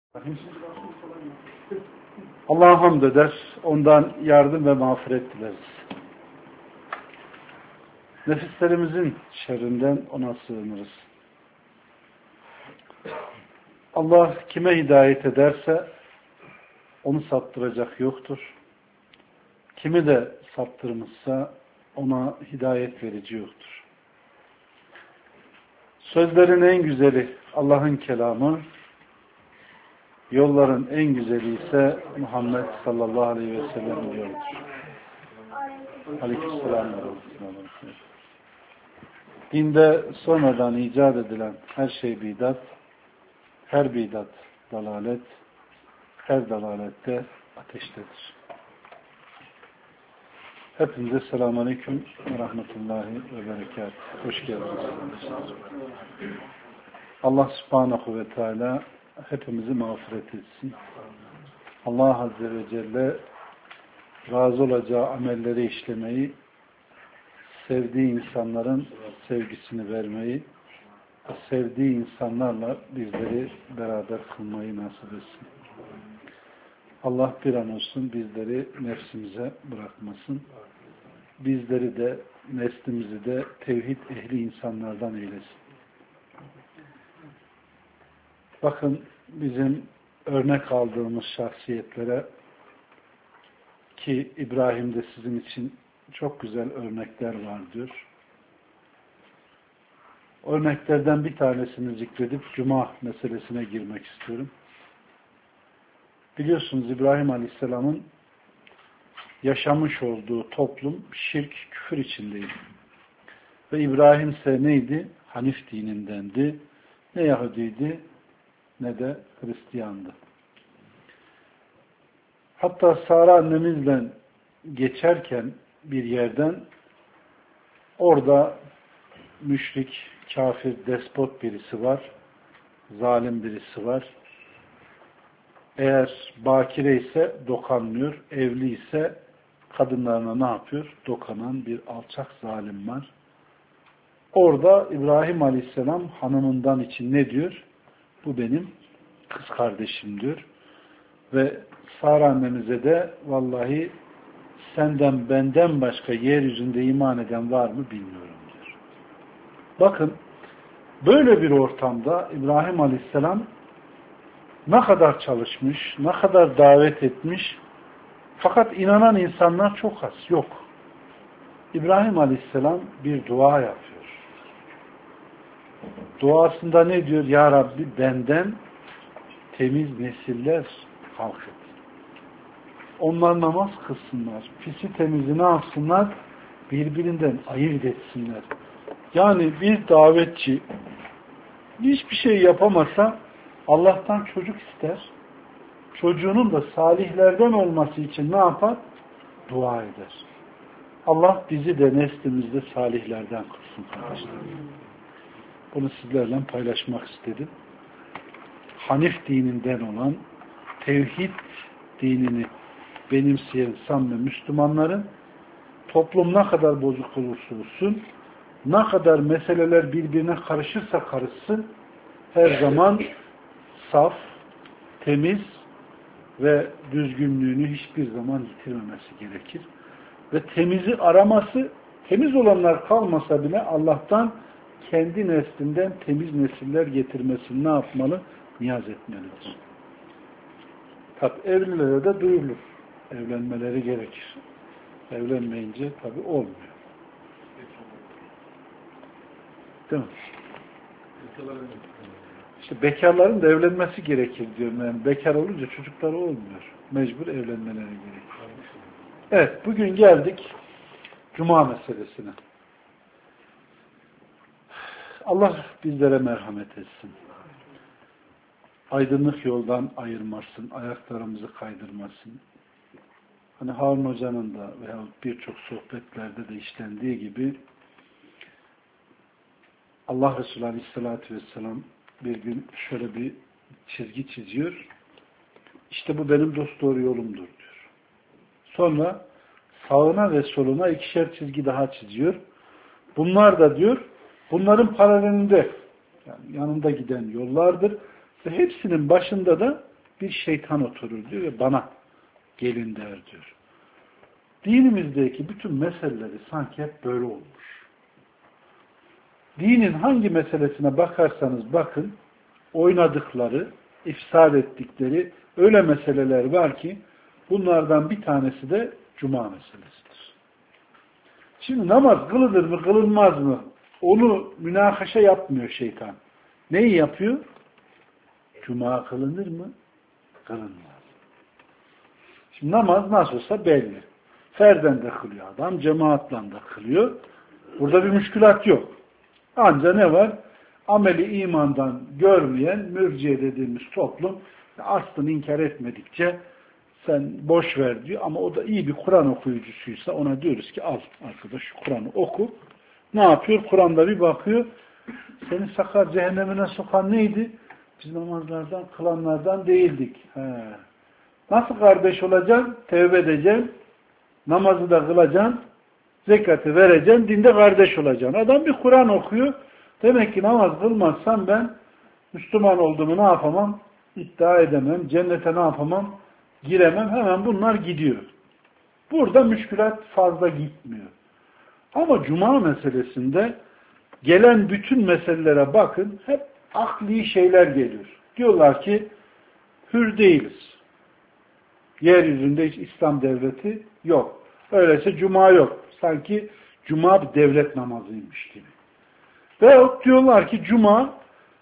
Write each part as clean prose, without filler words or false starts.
Allah'a hamd eder, ondan yardım ve mağfiret dileriz. Nefislerimizin şerrinden ona sığınırız. Allah kime hidayet ederse onu saptıracak yoktur. Kimi de saptırmışsa ona hidayet verici yoktur. Sözlerin en güzeli Allah'ın kelamı, yolların en güzeli ise Muhammed sallallahu aleyhi ve sellem'in yoludur. Aleykümselam. Dinde sonradan icat edilen her şey bidat, her bidat dalalet, her dalalette ateştedir. Hepinize selamun aleyküm ve rahmetullahi ve berekat. Hoş geldiniz. Allah subhanahu ve teala hepimizi mağfiret etsin. Allah azze ve celle razı olacağı amelleri işlemeyi, sevdiği insanların sevgisini vermeyi, sevdiği insanlarla bizleri beraber kılmayı nasip etsin. Allah bir an olsun bizleri nefsimize bırakmasın. Bizleri de, neslimizi de tevhid ehli insanlardan eylesin. Bakın bizim örnek aldığımız şahsiyetlere, ki İbrahim'de sizin için çok güzel örnekler var diyor. Örneklerden bir tanesini zikredip Cuma meselesine girmek istiyorum. Biliyorsunuz İbrahim Aleyhisselam'ın yaşamış olduğu toplum şirk, küfür içindeydi. Ve İbrahim ise neydi? Hanif dinindendi. Ne Yahudiydi ne de Hristiyandı. Hatta Sara annemizle geçerken bir yerden orada müşrik, kafir, despot birisi var. Zalim birisi var. Eğer bakire ise dokanmıyor, evli ise kadınlarına ne yapıyor? Dokanan bir alçak zalim var. Orada İbrahim Aleyhisselam hanımından için ne diyor? Bu benim kız kardeşim diyor. Ve Sara annemize de vallahi senden benden başka yeryüzünde iman eden var mı bilmiyorum diyor. Bakın böyle bir ortamda İbrahim Aleyhisselam ne kadar çalışmış, ne kadar davet etmiş, fakat inanan insanlar çok az, yok. İbrahim Aleyhisselam bir dua yapıyor. Duasında ne diyor? Ya Rabbi benden temiz nesiller halk et. Onlar namaz kılsınlar. Pisi temizi ne yapsınlar? Birbirinden ayırt etsinler. Yani bir davetçi hiçbir şey yapamasa Allah'tan çocuk ister. Çocuğunun da salihlerden olması için ne yapar? Dua eder. Allah bizi de neslimizde salihlerden kılsın kardeşler. Bunu sizlerle paylaşmak istedim. Hanif dininden olan tevhid dinini benimseyen samimi Müslümanların toplum ne kadar bozuk olursa olsun, ne kadar meseleler birbirine karışırsa karışsın, her zaman saf, temiz ve düzgünlüğünü hiçbir zaman yitirmemesi gerekir. Ve temizi araması, temiz olanlar kalmasa bile Allah'tan kendi neslinden temiz nesiller getirmesini ne yapmalı? Niyaz etmelidir. Tabi evlilere de duyulur. Evlenmeleri gerekir. Evlenmeyince tabi olmuyor. Değil mi? İşte bekarların da evlenmesi gerekir diyorum. Yani bekar olunca çocukları olmuyor. Mecbur evlenmeleri gerekir. Evet, bugün geldik Cuma meselesine. Allah bizlere merhamet etsin. Aydınlık yoldan ayırmasın, ayaklarımızı kaydırmasın. Hani Harun Hoca'nın da veya birçok sohbetlerde de işlendiği gibi Allah Resulü Aleyhisselatü Vesselam bir gün şöyle bir çizgi çiziyor. İşte bu benim dosdoğru yolumdur diyor. Sonra sağına ve soluna ikişer çizgi daha çiziyor. Bunlar da diyor, bunların paralelinde, yani yanında giden yollardır ve hepsinin başında da bir şeytan oturur diyor ve bana gelin der diyor. Dinimizdeki bütün meseleleri sanki hep böyle olmuş. Dinin hangi meselesine bakarsanız bakın, oynadıkları, ifsad ettikleri öyle meseleler var ki bunlardan bir tanesi de cuma meselesidir. Şimdi namaz kılınır mı kılınmaz mı? Onu münakaşa yapmıyor şeytan. Neyi yapıyor? Cuma kılınır mı? Kılınmaz. Şimdi namaz nasıl olsa belli. Ferden de kılıyor adam, cemaatle de kılıyor. Burada bir müşkülat yok. Ancak ne var? Ameli imandan görmeyen mürciye dediğimiz toplum aslını inkar etmedikçe sen boş ver diyor ama o da iyi bir Kur'an okuyucusuysa ona diyoruz ki al arkadaş şu Kur'an'ı oku. Ne yapıyor? Kur'an'da bir bakıyor. Seni sakar cehennemine sokan neydi? Biz namazlardan, kılanlardan değildik. He. Nasıl kardeş olacaksın? Tevbe edeceksin. Namazı da kılacaksın. Zekatı vereceksin. Dinde kardeş olacaksın. Adam bir Kur'an okuyor. Demek ki namaz kılmazsam ben Müslüman olduğumu ne yapamam? İddia edemem. Cennete ne yapamam? Giremem. Hemen bunlar gidiyor. Burada müşkülat fazla gitmiyor. Ama cuma meselesinde gelen bütün meselelere bakın. Hep akli şeyler geliyor. Diyorlar ki hür değiliz. Yeryüzünde hiç İslam devleti yok. Öyleyse cuma yok. Sanki cuma bir devlet namazıymış gibi. Veyahut diyorlar ki cuma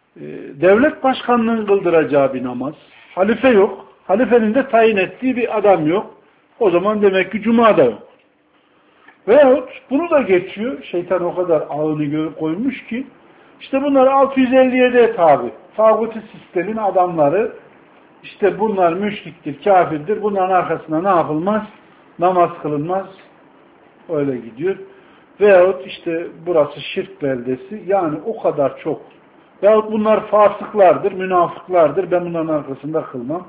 devlet başkanlığının kıldıracağı bir namaz. Halife yok. Halifenin de tayin ettiği bir adam yok. O zaman demek ki cuma da yok. Veyahut bunu da geçiyor. Şeytan o kadar ağını koymuş ki işte bunlar 657'ye tabi. Tağuti sistemin adamları işte bunlar müşriktir, kafirdir. Bunların arkasında ne yapılmaz? Namaz kılınmaz. Öyle gidiyor. Veyahut işte burası şirk beldesi. Yani o kadar çok. Veyahut bunlar fasıklardır, münafıklardır. Ben bunların arkasında kılmam.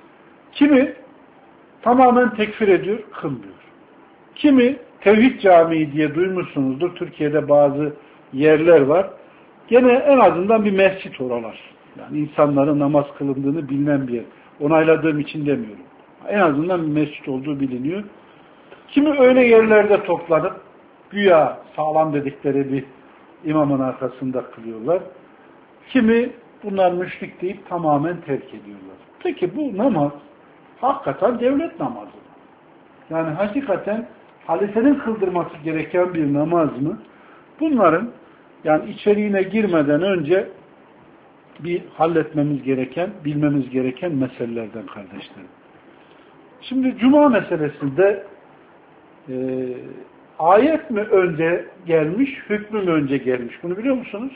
Kimi tamamen tekfir ediyor, kılmıyor. Kimi Tevhid Camii diye duymuşsunuzdur. Türkiye'de bazı yerler var. Gene en azından bir mescit oralar. Yani insanların namaz kılındığını bilinen bir yer. Onayladığım için demiyorum. En azından bir mescit olduğu biliniyor. Kimi öyle yerlerde toplanıp güya sağlam dedikleri bir imamın arkasında kılıyorlar. Kimi bunlar müşrik deyip tamamen terk ediyorlar. Peki bu namaz hakikaten devlet namazı. Yani hakikaten halifenin kıldırması gereken bir namaz mı? Bunların yani içeriğine girmeden önce bir halletmemiz gereken, bilmemiz gereken meselelerden kardeşlerim. Şimdi cuma meselesinde ayet mi önce gelmiş, hükmü mü önce gelmiş? Bunu biliyor musunuz?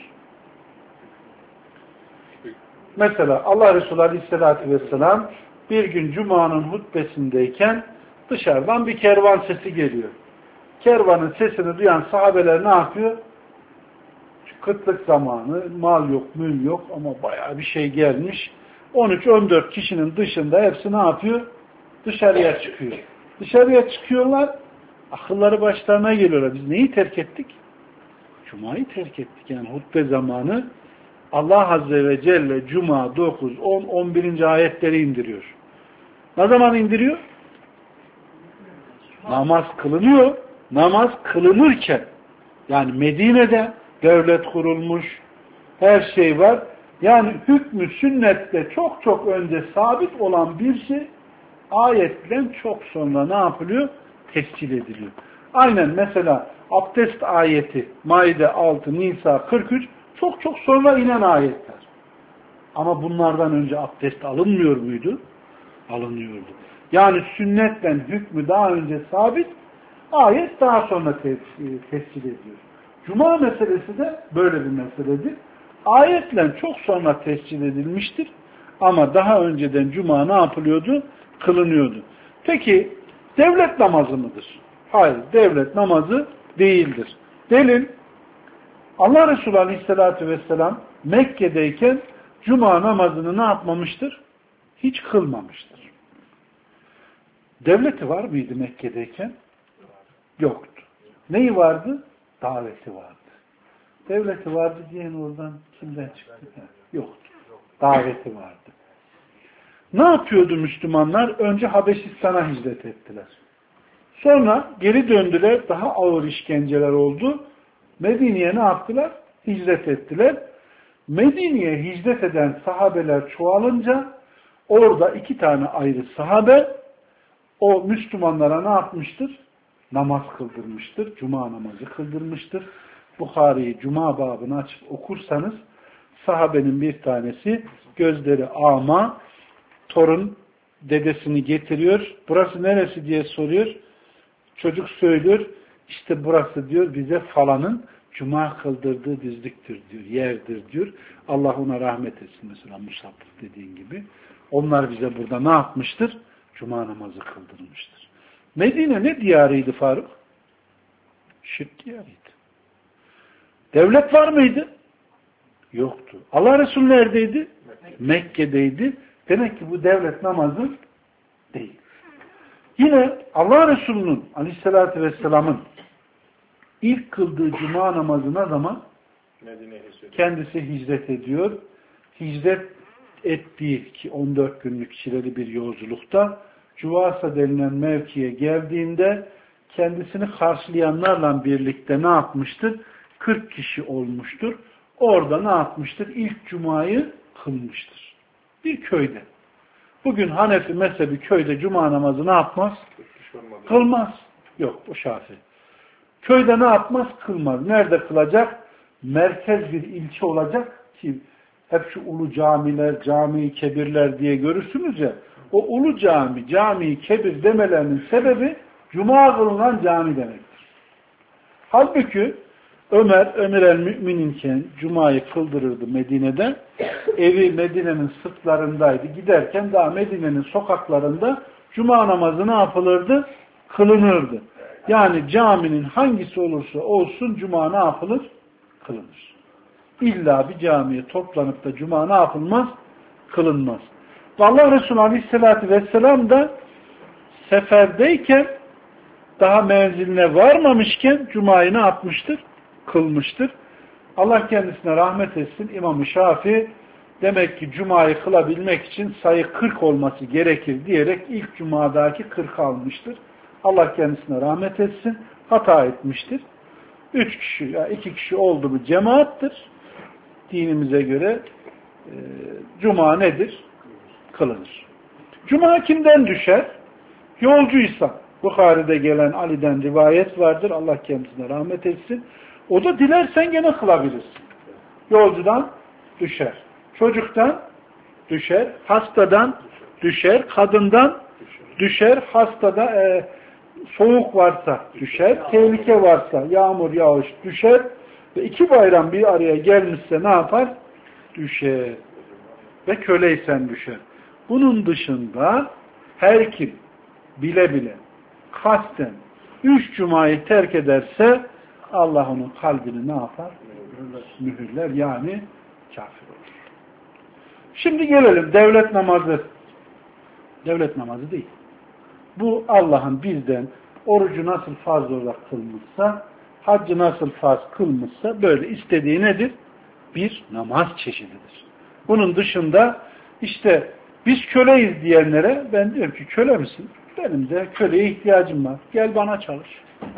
Mesela Allah Resulü Aleyhisselatü Vesselam bir gün Cuma'nın hutbesindeyken dışarıdan bir kervan sesi geliyor. Kervanın sesini duyan sahabeler ne yapıyor? Kıtlık zamanı, mal yok, mül yok ama bayağı bir şey gelmiş. 13-14 kişinin dışında hepsi ne yapıyor? Dışarıya çıkıyor. Dışarıya çıkıyorlar, akılları başlarına geliyorlar. Biz neyi terk ettik? Cuma'yı terk ettik. Yani hutbe zamanı Allah Azze ve Celle Cuma 9, 10, 11. ayetleri indiriyor. Ne zaman indiriyor? Namaz kılınıyor. Namaz kılınırken yani Medine'de devlet kurulmuş, her şey var. Yani hükmü sünnette çok çok önce sabit olan bir şey ayetle çok sonra ne yapılıyor? Tescil ediliyor. Aynen mesela abdest ayeti Maide 6, Nisa 43 çok çok sonra inen ayetler. Ama bunlardan önce abdest alınmıyor muydu? Alınıyordu. Yani sünnetten hükmü daha önce sabit, ayet daha sonra tescil ediyor. Cuma meselesi de böyle bir meseledir. Ayetle çok sonra tescil edilmiştir. Ama daha önceden Cuma ne yapılıyordu? Kılınıyordu. Peki devlet namazı mıdır? Hayır, devlet namazı değildir. Delil, Allah Resulü Aleyhisselatü Vesselam Mekke'deyken Cuma namazını ne yapmamıştır? Hiç kılmamıştır. Devleti var mıydı Mekke'deyken? Yoktu. Neyi vardı? Daveti vardı. Devleti vardı diyen oradan kimden çıktı? Yoktu. Daveti vardı. Ne yapıyordu Müslümanlar? Önce Habeşistan'a hicret ettiler. Sonra geri döndüler. Daha ağır işkenceler oldu. Medine'ye ne yaptılar? Hicret ettiler. Medine'ye hicret eden sahabeler çoğalınca orada 2 tane ayrı sahabe o Müslümanlara ne yapmıştır? Namaz kıldırmıştır. Cuma namazı kıldırmıştır. Bukhari'yi Cuma babını açıp okursanız sahabenin bir tanesi gözleri ama torun dedesini getiriyor. Burası neresi diye soruyor. Çocuk söylüyor. İşte burası diyor bize falanın Cuma kıldırdığı dizliktir diyor. Yerdir diyor. Allah ona rahmet etsin mesela Musab dediğin gibi. Onlar bize burada ne yapmıştır? Cuma namazı kıldırmıştır. Medine ne diyarıydı Faruk? Şirk diyarıydı. Devlet var mıydı? Yoktu. Allah Resulü neredeydi? Mekke'deydi. Demek ki bu devlet namazı değil. Yine Allah Resulü'nün aleyhissalatü vesselamın ilk kıldığı cuma namazına zaman kendisi hicret ediyor. Hicret ettiği ki 14 günlük çileli bir yolculukta Cuvasa denilen mevkiye geldiğinde kendisini karşılayanlarla birlikte ne yapmıştır? 40 kişi olmuştur. Orada ne yapmıştır? İlk cumayı kılmıştır. Bir köyde. Bugün Hanefi mezhebi köyde cuma namazı ne yapmaz? Kılmaz. Yok o Şafii. Köyde ne yapmaz? Kılmaz. Nerede kılacak? Merkez bir ilçe olacak ki hep şu ulu camiler, cami-i kebirler diye görürsünüz ya. O ulu cami, cami-i kebir demelerinin sebebi cuma kılınan cami demektir. Halbuki Ömer el mümininken cumayı kıldırırdı Medine'de. Evi Medine'nin sırtlarındaydı. Giderken daha Medine'nin sokaklarında cuma namazı ne yapılırdı? Kılınırdı. Yani caminin hangisi olursa olsun cuma ne yapılır? Kılınır. İlla bir camiye toplanıp da cuma ne yapılmaz? Kılınmaz. Allah Resulü Aleyhisselatü Vesselam da seferdeyken daha menziline varmamışken cumayı ne yapmıştır? Kılmıştır. Allah kendisine rahmet etsin. İmam-ı Şafii demek ki cumayı kılabilmek için sayı 40 olması gerekir diyerek ilk cumadaki 40 almıştır. Allah kendisine rahmet etsin. Hata etmiştir. 3 kişi, ya 2 kişi oldu mu cemaattir. Dinimize göre cuma nedir? Kılınır. Cuma kimden düşer? Yolcuysa. Bukhari'de gelen Ali'den rivayet vardır. Allah kendisine rahmet etsin. O da dilersen gene kılabilirsin. Yolcudan düşer. Çocuktan düşer. Hastadan düşer. Kadından düşer. Hastada soğuk varsa düşer. Tehlike varsa yağmur, yağış düşer. Ve 2 bayram bir araya gelmişse ne yapar? Düşer. Ve köleysen düşer. Bunun dışında her kim bile bile kasten 3 cumayı terk ederse Allah onun kalbini ne yapar? Mühürler yani kafir olur. Şimdi gelelim devlet namazı. Devlet namazı değil. Bu Allah'ın bizden orucu nasıl farz olarak kılmışsa, haccı nasıl farz kılmışsa böyle istediği nedir? Bir namaz çeşididir. Bunun dışında işte biz köleyiz diyenlere ben diyorum ki köle misin? Benim de köleye ihtiyacım var. Gel bana çalış.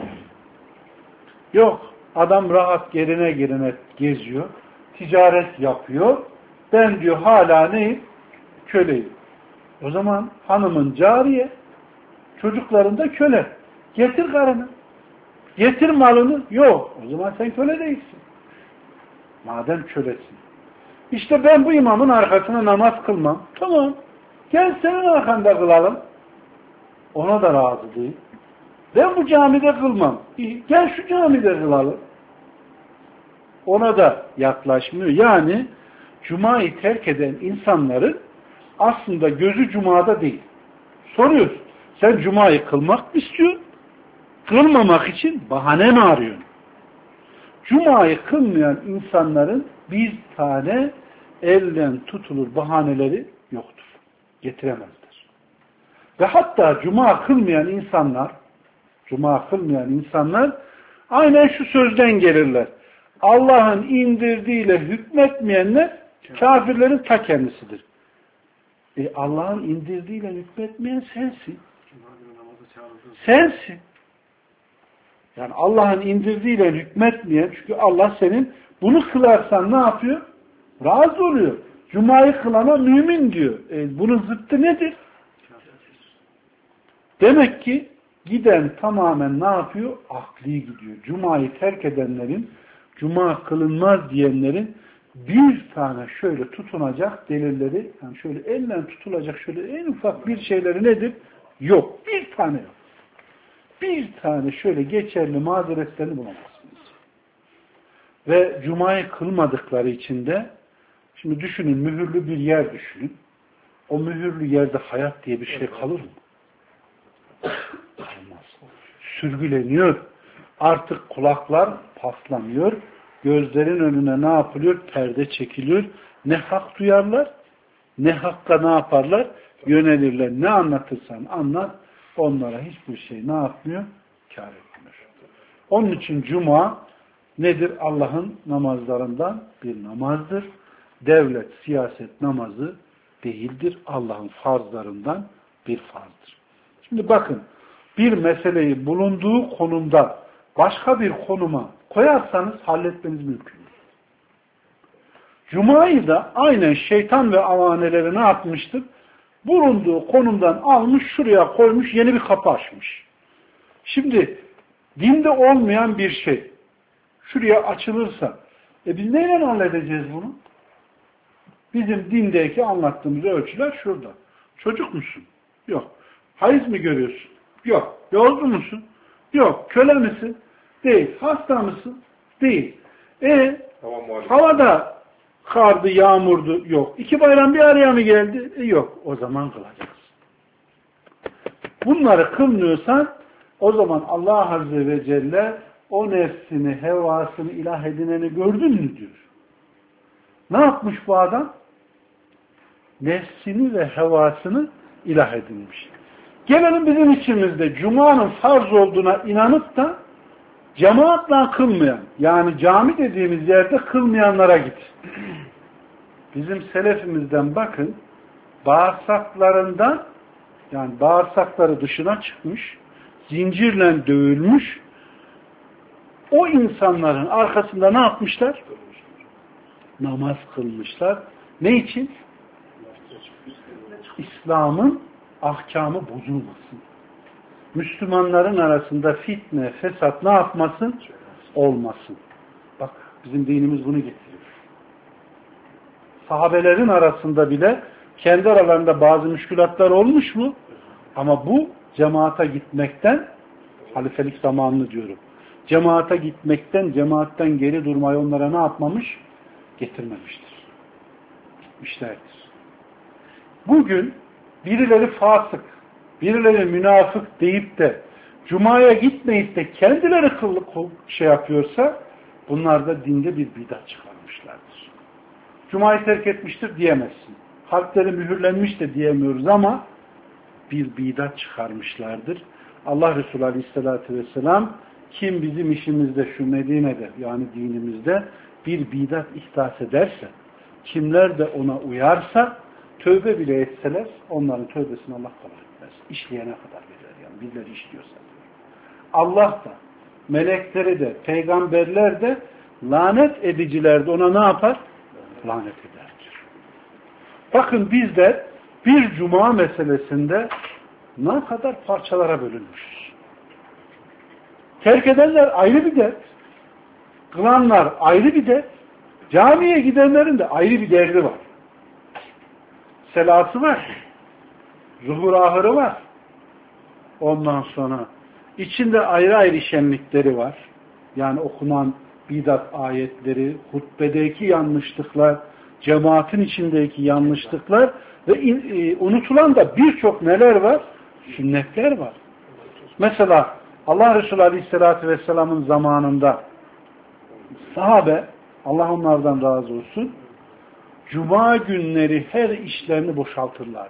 Yok. Adam rahat gerine geziyor. Ticaret yapıyor. Ben diyor hala neyim? Köleyim. O zaman hanımın cariye, çocukların da köle. Getir karını. Getir malını. Yok. O zaman sen köle değilsin. Madem kölesin. İşte ben bu imamın arkasına namaz kılmam. Tamam. Gel senin arkanda kılalım. Ona da razı değil. Ben bu camide kılmam. Gel şu camide kılalım. Ona da yaklaşmıyor. Yani cumayı terk eden insanların aslında gözü cumada değil. Soruyoruz. Sen cumayı kılmak mı istiyorsun? Kılmamak için bahane mi arıyorsun? Cumayı kılmayan insanların bir tane elden tutulur bahaneleri yoktur. Getiremezler. Ve hatta cuma kılmayan insanlar aynen şu sözden gelirler. Allah'ın indirdiğiyle hükmetmeyenler kafirlerin ta kendisidir. Allah'ın indirdiğiyle hükmetmeyen sensin. Sensin. Yani Allah'ın indirdiğiyle hükmetmeyen, çünkü Allah senin bunu kılarsan ne yapıyor? Razı oluyor. Cuma'yı kılana mümin diyor. Bunun zıttı nedir? Demek ki giden tamamen ne yapıyor? Akli gidiyor. Cuma'yı terk edenlerin, Cuma kılınmaz diyenlerin bir tane şöyle tutunacak delilleri, yani şöyle elle tutulacak şöyle en ufak bir şeyleri nedir? Yok. Bir tane yok. Bir tane şöyle geçerli mazeretlerini bulamazsınız. Ve Cuma'yı kılmadıkları için de, şimdi düşünün, mühürlü bir yer düşünün. O mühürlü yerde hayat diye bir şey kalır mı? Olmaz. Sürgüleniyor. Artık kulaklar paslanıyor. Gözlerin önüne ne yapılıyor? Perde çekiliyor. Ne hak duyarlar, ne hakka ne yaparlar? Yönelirler. Ne anlatırsan anlat. Onlara hiçbir şey ne yapmıyor? Kâr etmiyor. Onun için Cuma nedir? Allah'ın namazlarından bir namazdır. Devlet, siyaset namazı değildir. Allah'ın farzlarından bir farzdır. Şimdi bakın, bir meseleyi bulunduğu konumda başka bir konuma koyarsanız halletmeniz mümkün. Cuma'yı da aynen şeytan ve avaneleri ne yapmıştır? Bulunduğu konumdan almış, şuraya koymuş, yeni bir kapı açmış. Şimdi dinde olmayan bir şey şuraya açılırsa biz neyle halledeceğiz bunu? Bizim dindeki anlattığımız ölçüler şurada. Çocuk musun? Yok. Hayız mı görüyorsun? Yok. Yolcu musun? Yok. Köle misin? Değil. Hasta mısın? Değil. Havada kardı, yağmurdu? Yok. 2 bayram bir araya mı geldi? Yok. O zaman kılacaksın. Bunları kılmıyorsan o zaman Allah Azze ve Celle o nefsini, hevasını ilah edineni gördün mü diyor. Ne yapmış bu adam? Nefsini ve hevasını ilah edinmiş. Gelelim bizim içimizde Cuma'nın farz olduğuna inanıp da cemaatle kılmayan, yani cami dediğimiz yerde kılmayanlara git. Bizim selefimizden bakın, bağırsaklarından, yani bağırsakları dışına çıkmış, zincirle dövülmüş, o insanların arkasında ne yapmışlar? Namaz kılmışlar. Ne için? İslam'ın ahkamı bozulmasın. Müslümanların arasında fitne, fesat ne yapmasın? Olmasın. Bak, bizim dinimiz bunu getiriyor. Sahabelerin arasında bile kendi aralarında bazı müşkülatlar olmuş mu? Ama bu cemaate gitmekten, halifelik zamanını diyorum, cemaate gitmekten, cemaatten geri durmayı onlara ne yapmamış? Getirmemiştir. Gitmişlerdir. Bugün birileri fasık, birileri münafık deyip de Cuma'ya gitmeyip de kendileri şey yapıyorsa bunlar da dinde bir bidat çıkarmışlardır. Cuma'yı terk etmiştir diyemezsin. Kalpleri mühürlenmiş de diyemiyoruz ama bir bidat çıkarmışlardır. Allah Resulü Aleyhisselatü Vesselam kim bizim işimizde şu Medine'de yani dinimizde bir bidat ihdas ederse, kimler de ona uyarsa, tövbe bile etseler onların tövbesini Allah kabul etmez. İşleyene kadar verir yani. Birileri işliyorsa. Allah da, melekleri de, peygamberler de, lanet ediciler de ona ne yapar? Lanet ederdir. Bakın bizler bir cuma meselesinde ne kadar parçalara bölünmüşüz. Terk edenler ayrı bir dert. Kılanlar ayrı bir dert. Camiye gidenlerin de ayrı bir derdi var. Selası var. Zuhur ahırı var. Ondan sonra içinde ayrı ayrı şenlikleri var. Yani okunan bidat ayetleri, hutbedeki yanlışlıklar, cemaatin içindeki yanlışlıklar ve unutulan da birçok neler var? Sünnetler var. Mesela Allah Resulü Aleyhisselatü Vesselam'ın zamanında sahabe, Allah onlardan razı olsun, Cuma günleri her işlerini boşaltırlardı.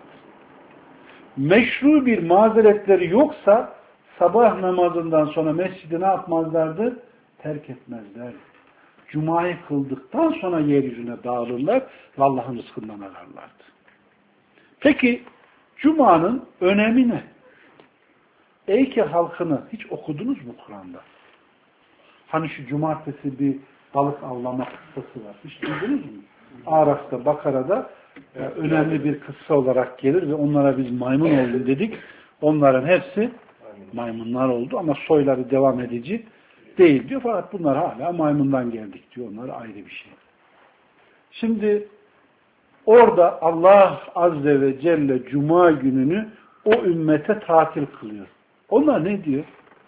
Meşru bir mazeretleri yoksa sabah namazından sonra mescidi ne yapmazlardı? Terk etmezlerdi. Cuma'yı kıldıktan sonra yeryüzüne dağılırlar ve Allah'ın rızkından ararlardı. Peki Cuma'nın önemi ne? Eyke halkını hiç okudunuz mu Kur'an'da? Hani şu cumartesi bir balık avlama kıssası var. Hiç duydunuz mu? Araf'ta, Bakara'da önemli bir kıssa olarak gelir ve onlara biz maymun oldu dedik. Onların hepsi maymunlar oldu ama soyları devam edici değil diyor. Fakat bunlar hala maymundan geldik diyor. Onlar ayrı bir şey. Şimdi orada Allah Azze ve Celle Cuma gününü o ümmete tatil kılıyor. Onlar ne diyor?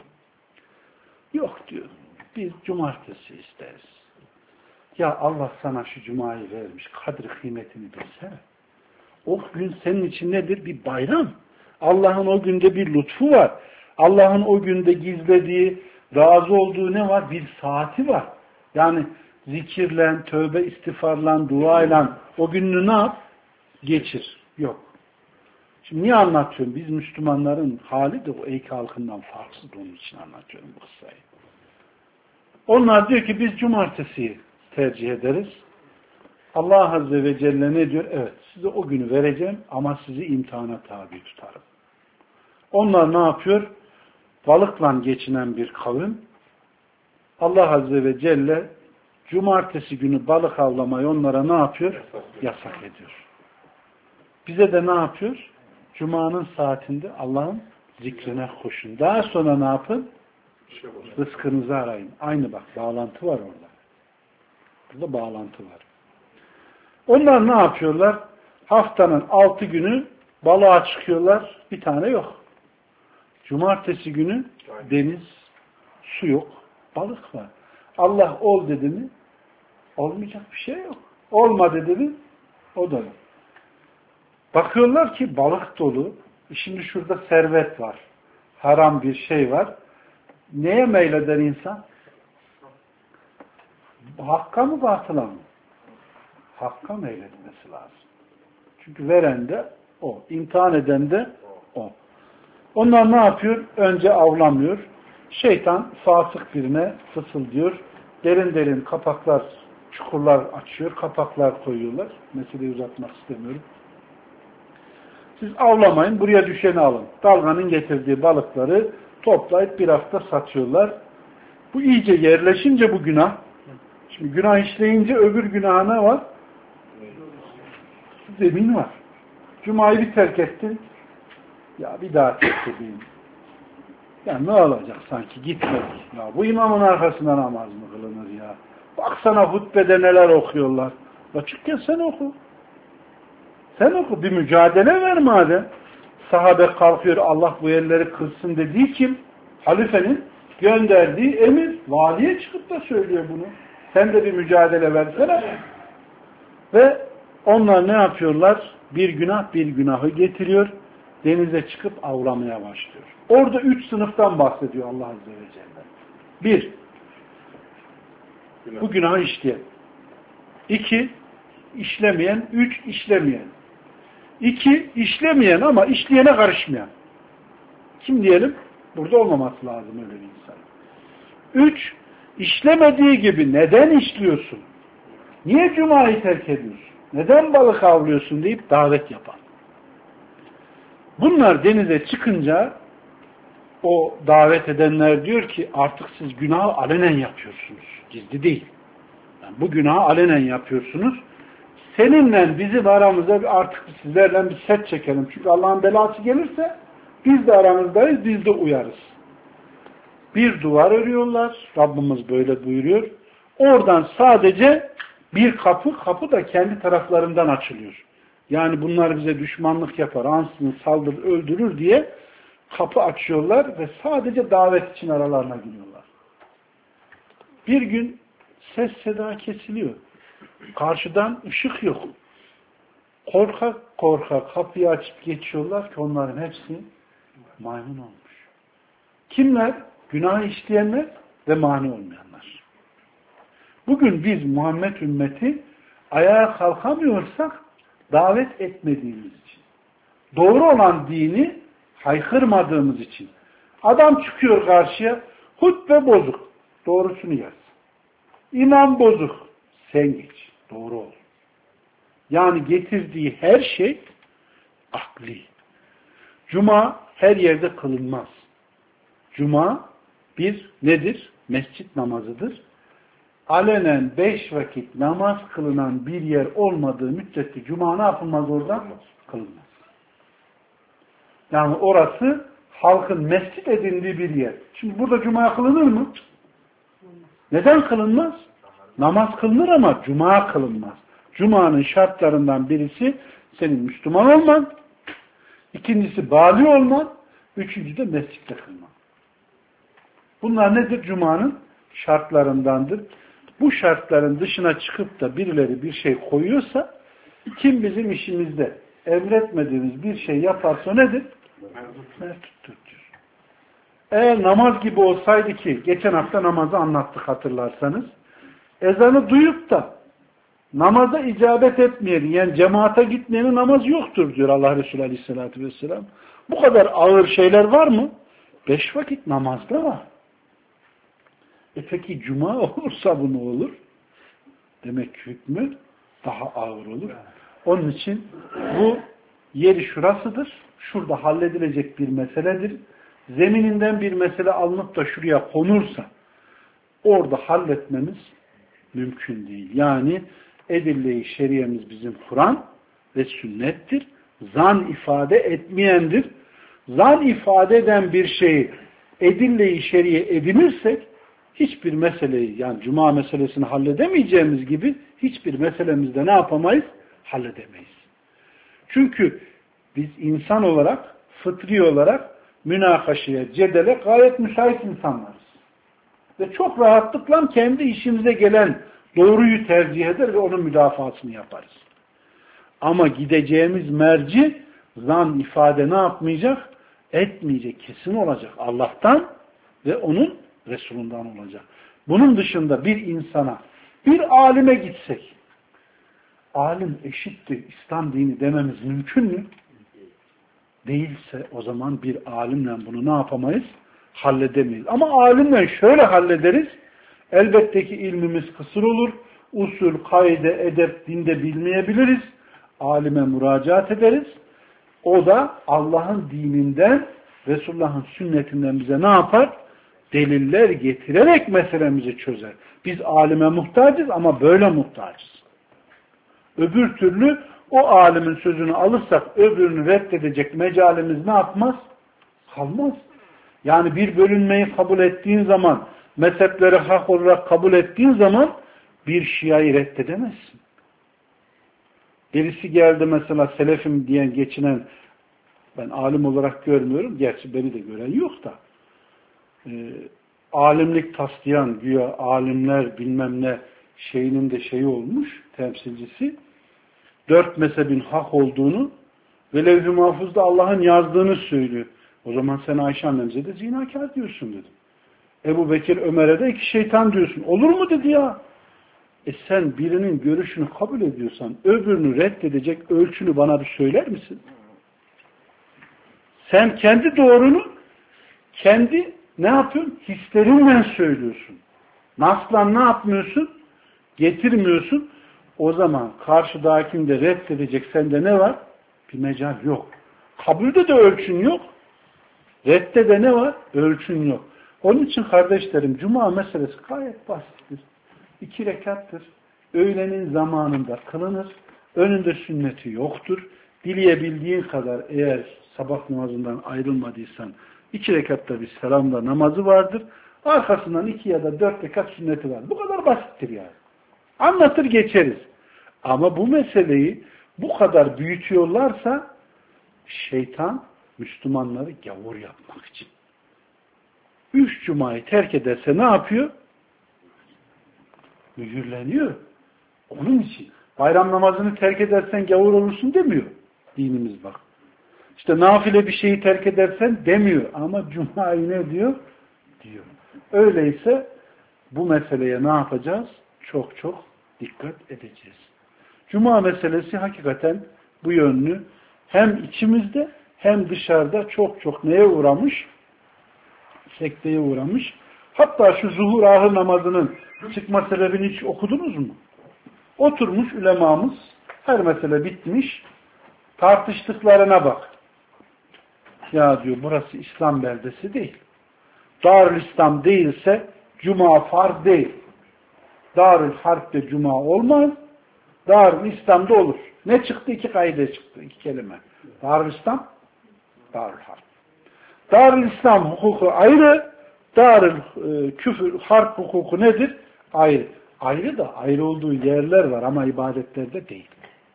Yok diyor. Biz cumartesi isteriz. Ya Allah sana şu cumayı vermiş. Kadri kıymetini bilsene. O gün senin için nedir? Bir bayram. Allah'ın o günde bir lütfu var. Allah'ın o günde gizlediği, razı olduğu ne var? Bir saati var. Yani zikirlen, tövbe istiğfarlan, duayla o gününü ne yap? Geçir. Yok. Şimdi niye anlatıyorum? Biz Müslümanların hali de o Eyke halkından farksız, onun için anlatıyorum bu kıssayı. Onlar diyor ki biz cumartesiyi tercih ederiz. Allah Azze ve Celle ne diyor? Evet, size o günü vereceğim ama sizi imtihana tabi tutarım. Onlar ne yapıyor? Balıkla geçinen bir kavim. Allah Azze ve Celle cumartesi günü balık avlamayı onlara ne yapıyor? Yasak ediyor. Bize de ne yapıyor? Cuma'nın saatinde Allah'ın zikrine koşun. Daha sonra ne yapın? Rızkınızı arayın. Aynı bak, bağlantı var orada. Burada bağlantı var. Onlar ne yapıyorlar? Haftanın 6 günü balığa çıkıyorlar. Bir tane yok. Cumartesi günü deniz, su yok. Balık var. Allah ol dedi mi? Olmayacak bir şey yok. Olma dedi mi? O da yok. Bakıyorlar ki balık dolu. Şimdi şurada servet var. Haram bir şey var. Neye meyleder insan? Hakka mı batıla mı? Hakka meyletmesi lazım. Çünkü veren de o. İmtihan eden de o. Onlar ne yapıyor? Önce avlamıyor. Şeytan fasık birine fısıldıyor. Derin derin kapaklar, çukurlar açıyor. Kapaklar koyuyorlar. Meseleyi uzatmak istemiyorum. Siz avlamayın. Buraya düşeni alın. Dalganın getirdiği balıkları toplayıp bir hafta satıyorlar. Bu iyice yerleşince bu günah. Şimdi günah işleyince öbür günahına var. Zemin var. Cuma'yı bir terk ettin. Ya bir daha terk edeyim. Ya ne olacak sanki gitmedik. Ya bu imamın arkasında namaz mı kılınır ya? Baksana hutbede neler okuyorlar. Açıkken sen oku. Sen oku. Bir mücadele ver madem. Sahabe kalkıyor Allah bu yerleri kılsın dediği kim? Halifenin gönderdiği emir. Valiye çıkıp da söylüyor bunu. Sen de bir mücadele versene. Ve onlar ne yapıyorlar? Bir günah bir günahı getiriyor. Denize çıkıp avlamaya başlıyor. Orada 3 sınıftan bahsediyor Allah Azze ve Celle. 1. Bu günahı işleyen. 2. İşlemeyen. 3. İşlemeyen. 2. İşlemeyen ama işleyene karışmayan. Kim diyelim? Burada olmaması lazım öyle bir insan. 3. İşlemediği gibi neden işliyorsun? Niye Cuma'yı terk ediyorsun? Neden balık avlıyorsun deyip davet yapan. Bunlar denize çıkınca o davet edenler diyor ki artık siz günahı alenen yapıyorsunuz. Gizli değil. Yani bu günahı alenen yapıyorsunuz. Seninle bizim aramızda artık sizlerle bir set çekelim. Çünkü Allah'ın belası gelirse biz de aramızdayız, biz de uyarız. Bir duvar örüyorlar. Rabbimiz böyle buyuruyor. Oradan sadece bir kapı da kendi taraflarından açılıyor. Yani bunlar bize düşmanlık yapar, ansızın saldırır, öldürür diye kapı açıyorlar ve sadece davet için aralarına giriyorlar. Bir gün ses seda kesiliyor. Karşıdan ışık yok. Korkak korkak kapıyı açıp geçiyorlar ki onların hepsi maymun olmuş. Kimler? Günah işleyenler ve mani olmayanlar. Bugün biz Muhammed ümmeti ayağa kalkamıyorsak davet etmediğimiz için. Doğru olan dini haykırmadığımız için. Adam çıkıyor karşıya, hutbe bozuk. Doğrusunu yaz. İmam bozuk. Sen geç. Doğru ol. Yani getirdiği her şey Akli. Cuma her yerde kılınmaz. Cuma bir nedir? Mescit namazıdır. Alenen 5 vakit namaz kılınan bir yer olmadığı müddetçe cuma ne yapılmaz orada? Kılınmaz. Yani orası halkın mescit edindiği bir yer. Şimdi burada cuma kılınır mı? Neden kılınmaz? Namaz kılınır ama cuma kılınmaz. Cuma'nın şartlarından birisi senin Müslüman olman, ikincisi bâli olman, üçüncüsü de mescitte kılman. Bunlar nedir? Cuma'nın şartlarındandır. Bu şartların dışına çıkıp da birileri bir şey koyuyorsa, kim bizim işimizde emretmediğimiz bir şey yaparsa nedir? Mevcuttur. Eğer namaz gibi olsaydı ki, geçen hafta namazı anlattık hatırlarsanız, ezanı duyup da namaza icabet etmeyen, yani cemaate gitmeyenin namaz yoktur diyor Allah Resulü Aleyhisselatü Vesselam. Bu kadar ağır şeyler var mı? 5 vakit namazda var. Peki cuma olursa bu ne olur? Demek hükmü daha ağır olur. Onun için bu yeri şurasıdır. Şurada halledilecek bir meseledir. Zemininden bir mesele alınıp da şuraya konursa orada halletmemiz mümkün değil. Yani edille-i şeriyemiz bizim Kur'an ve sünnettir. Zan ifade etmeyendir. Zan ifade eden bir şeyi edille-i şeriye edinirsek hiçbir meseleyi, yani cuma meselesini halledemeyeceğimiz gibi hiçbir meselemizde ne yapamayız? Halledemeyiz. Çünkü biz insan olarak, fıtri olarak münakaşaya, cedele gayet müsait insanlarız. Ve çok rahatlıkla kendi işimize gelen doğruyu tercih eder ve onun müdafasını yaparız. Ama gideceğimiz merci zan ifade ne yapmayacak? Etmeyecek, kesin olacak. Allah'tan ve onun Resulundan olacak. Bunun dışında bir insana, bir alime gitsek, alim eşittir İslam dini dememiz mümkün mü? Değilse o zaman bir alimle bunu ne yapamayız? Halledemeyiz. Ama alimle şöyle hallederiz. Elbette ki ilmimiz kısır olur. Usul, kaide, edep, dinde bilmeyebiliriz. Alime müracaat ederiz. O da Allah'ın dininden, Resulullah'ın sünnetinden bize ne yapar? Deliller getirerek meselemizi çözer. Biz alime muhtacız ama böyle muhtacız. Öbür türlü o alimin sözünü alırsak öbürünü reddedecek mecalimiz ne yapmaz? Kalmaz. Yani bir bölünmeyi kabul ettiğin zaman, mezhepleri hak olarak kabul ettiğin zaman bir Şia'yı reddedemezsin. Birisi geldi mesela selefim diyen geçinen, ben alim olarak görmüyorum, gerçi beni de gören yok da, alimlik taslayan güya alimler bilmem ne şeyinin de şeyi olmuş, temsilcisi, 4 mezhebin hak olduğunu ve levh-i mahfuzda Allah'ın yazdığını söylüyor. O zaman sen Ayşe annemize de zinakar diyorsun dedim. Ebu Bekir Ömer'e de 2 şeytan diyorsun. Olur mu dedi ya. Sen birinin görüşünü kabul ediyorsan öbürünü reddedecek ölçünü bana bir söyler misin? Sen kendi doğrunu kendi ne yapıyorsun? Hislerinle söylüyorsun. Nasla ne yapmıyorsun? Getirmiyorsun. O zaman karşıdakini de reddedecek sende ne var? Bir mecal yok. Kabulde de ölçün yok. Redde de ne var? Ölçün yok. Onun için kardeşlerim cuma meselesi gayet basittir. 2 rekattır. Öğlenin zamanında kılınır. Önünde sünneti yoktur. Dileyebildiğin kadar eğer sabah namazından ayrılmadıysan 2 rekatta bir selamda namazı vardır. Arkasından 2 ya da 4 rekat sünneti var. Bu kadar basittir yani. Anlatır geçeriz. Ama bu meseleyi bu kadar büyütüyorlarsa şeytan Müslümanları gavur yapmak için. 3 cumayı terk ederse ne yapıyor? Mühürleniyor. Onun için bayram namazını terk edersen gavur olursun demiyor dinimiz bak. İşte nafile bir şeyi terk edersen demiyor. Ama cumayı ne diyor? Diyor. Öyleyse bu meseleye ne yapacağız? Çok çok dikkat edeceğiz. Cuma meselesi hakikaten bu yönlü hem içimizde hem dışarıda çok çok neye uğramış? Sekteye uğramış. Hatta şu zuhur ahir namazının çıkma sebebini hiç okudunuz mu? Oturmuş ulemamız, her mesele bitmiş. Tartıştıklarına bak. Ya diyor burası İslam beldesi değil. Darül İslam değilse cuma farz değil. Darül Harp'te cuma olmaz. Darül İslam'da olur. Ne çıktı? İki kaide çıktı. İki kelime. Darül İslam, Darül Harp. Darül İslam hukuku ayrı. Darül küfür, harp hukuku nedir? Ayrı. Ayrı da ayrı olduğu yerler var ama ibadetlerde değil.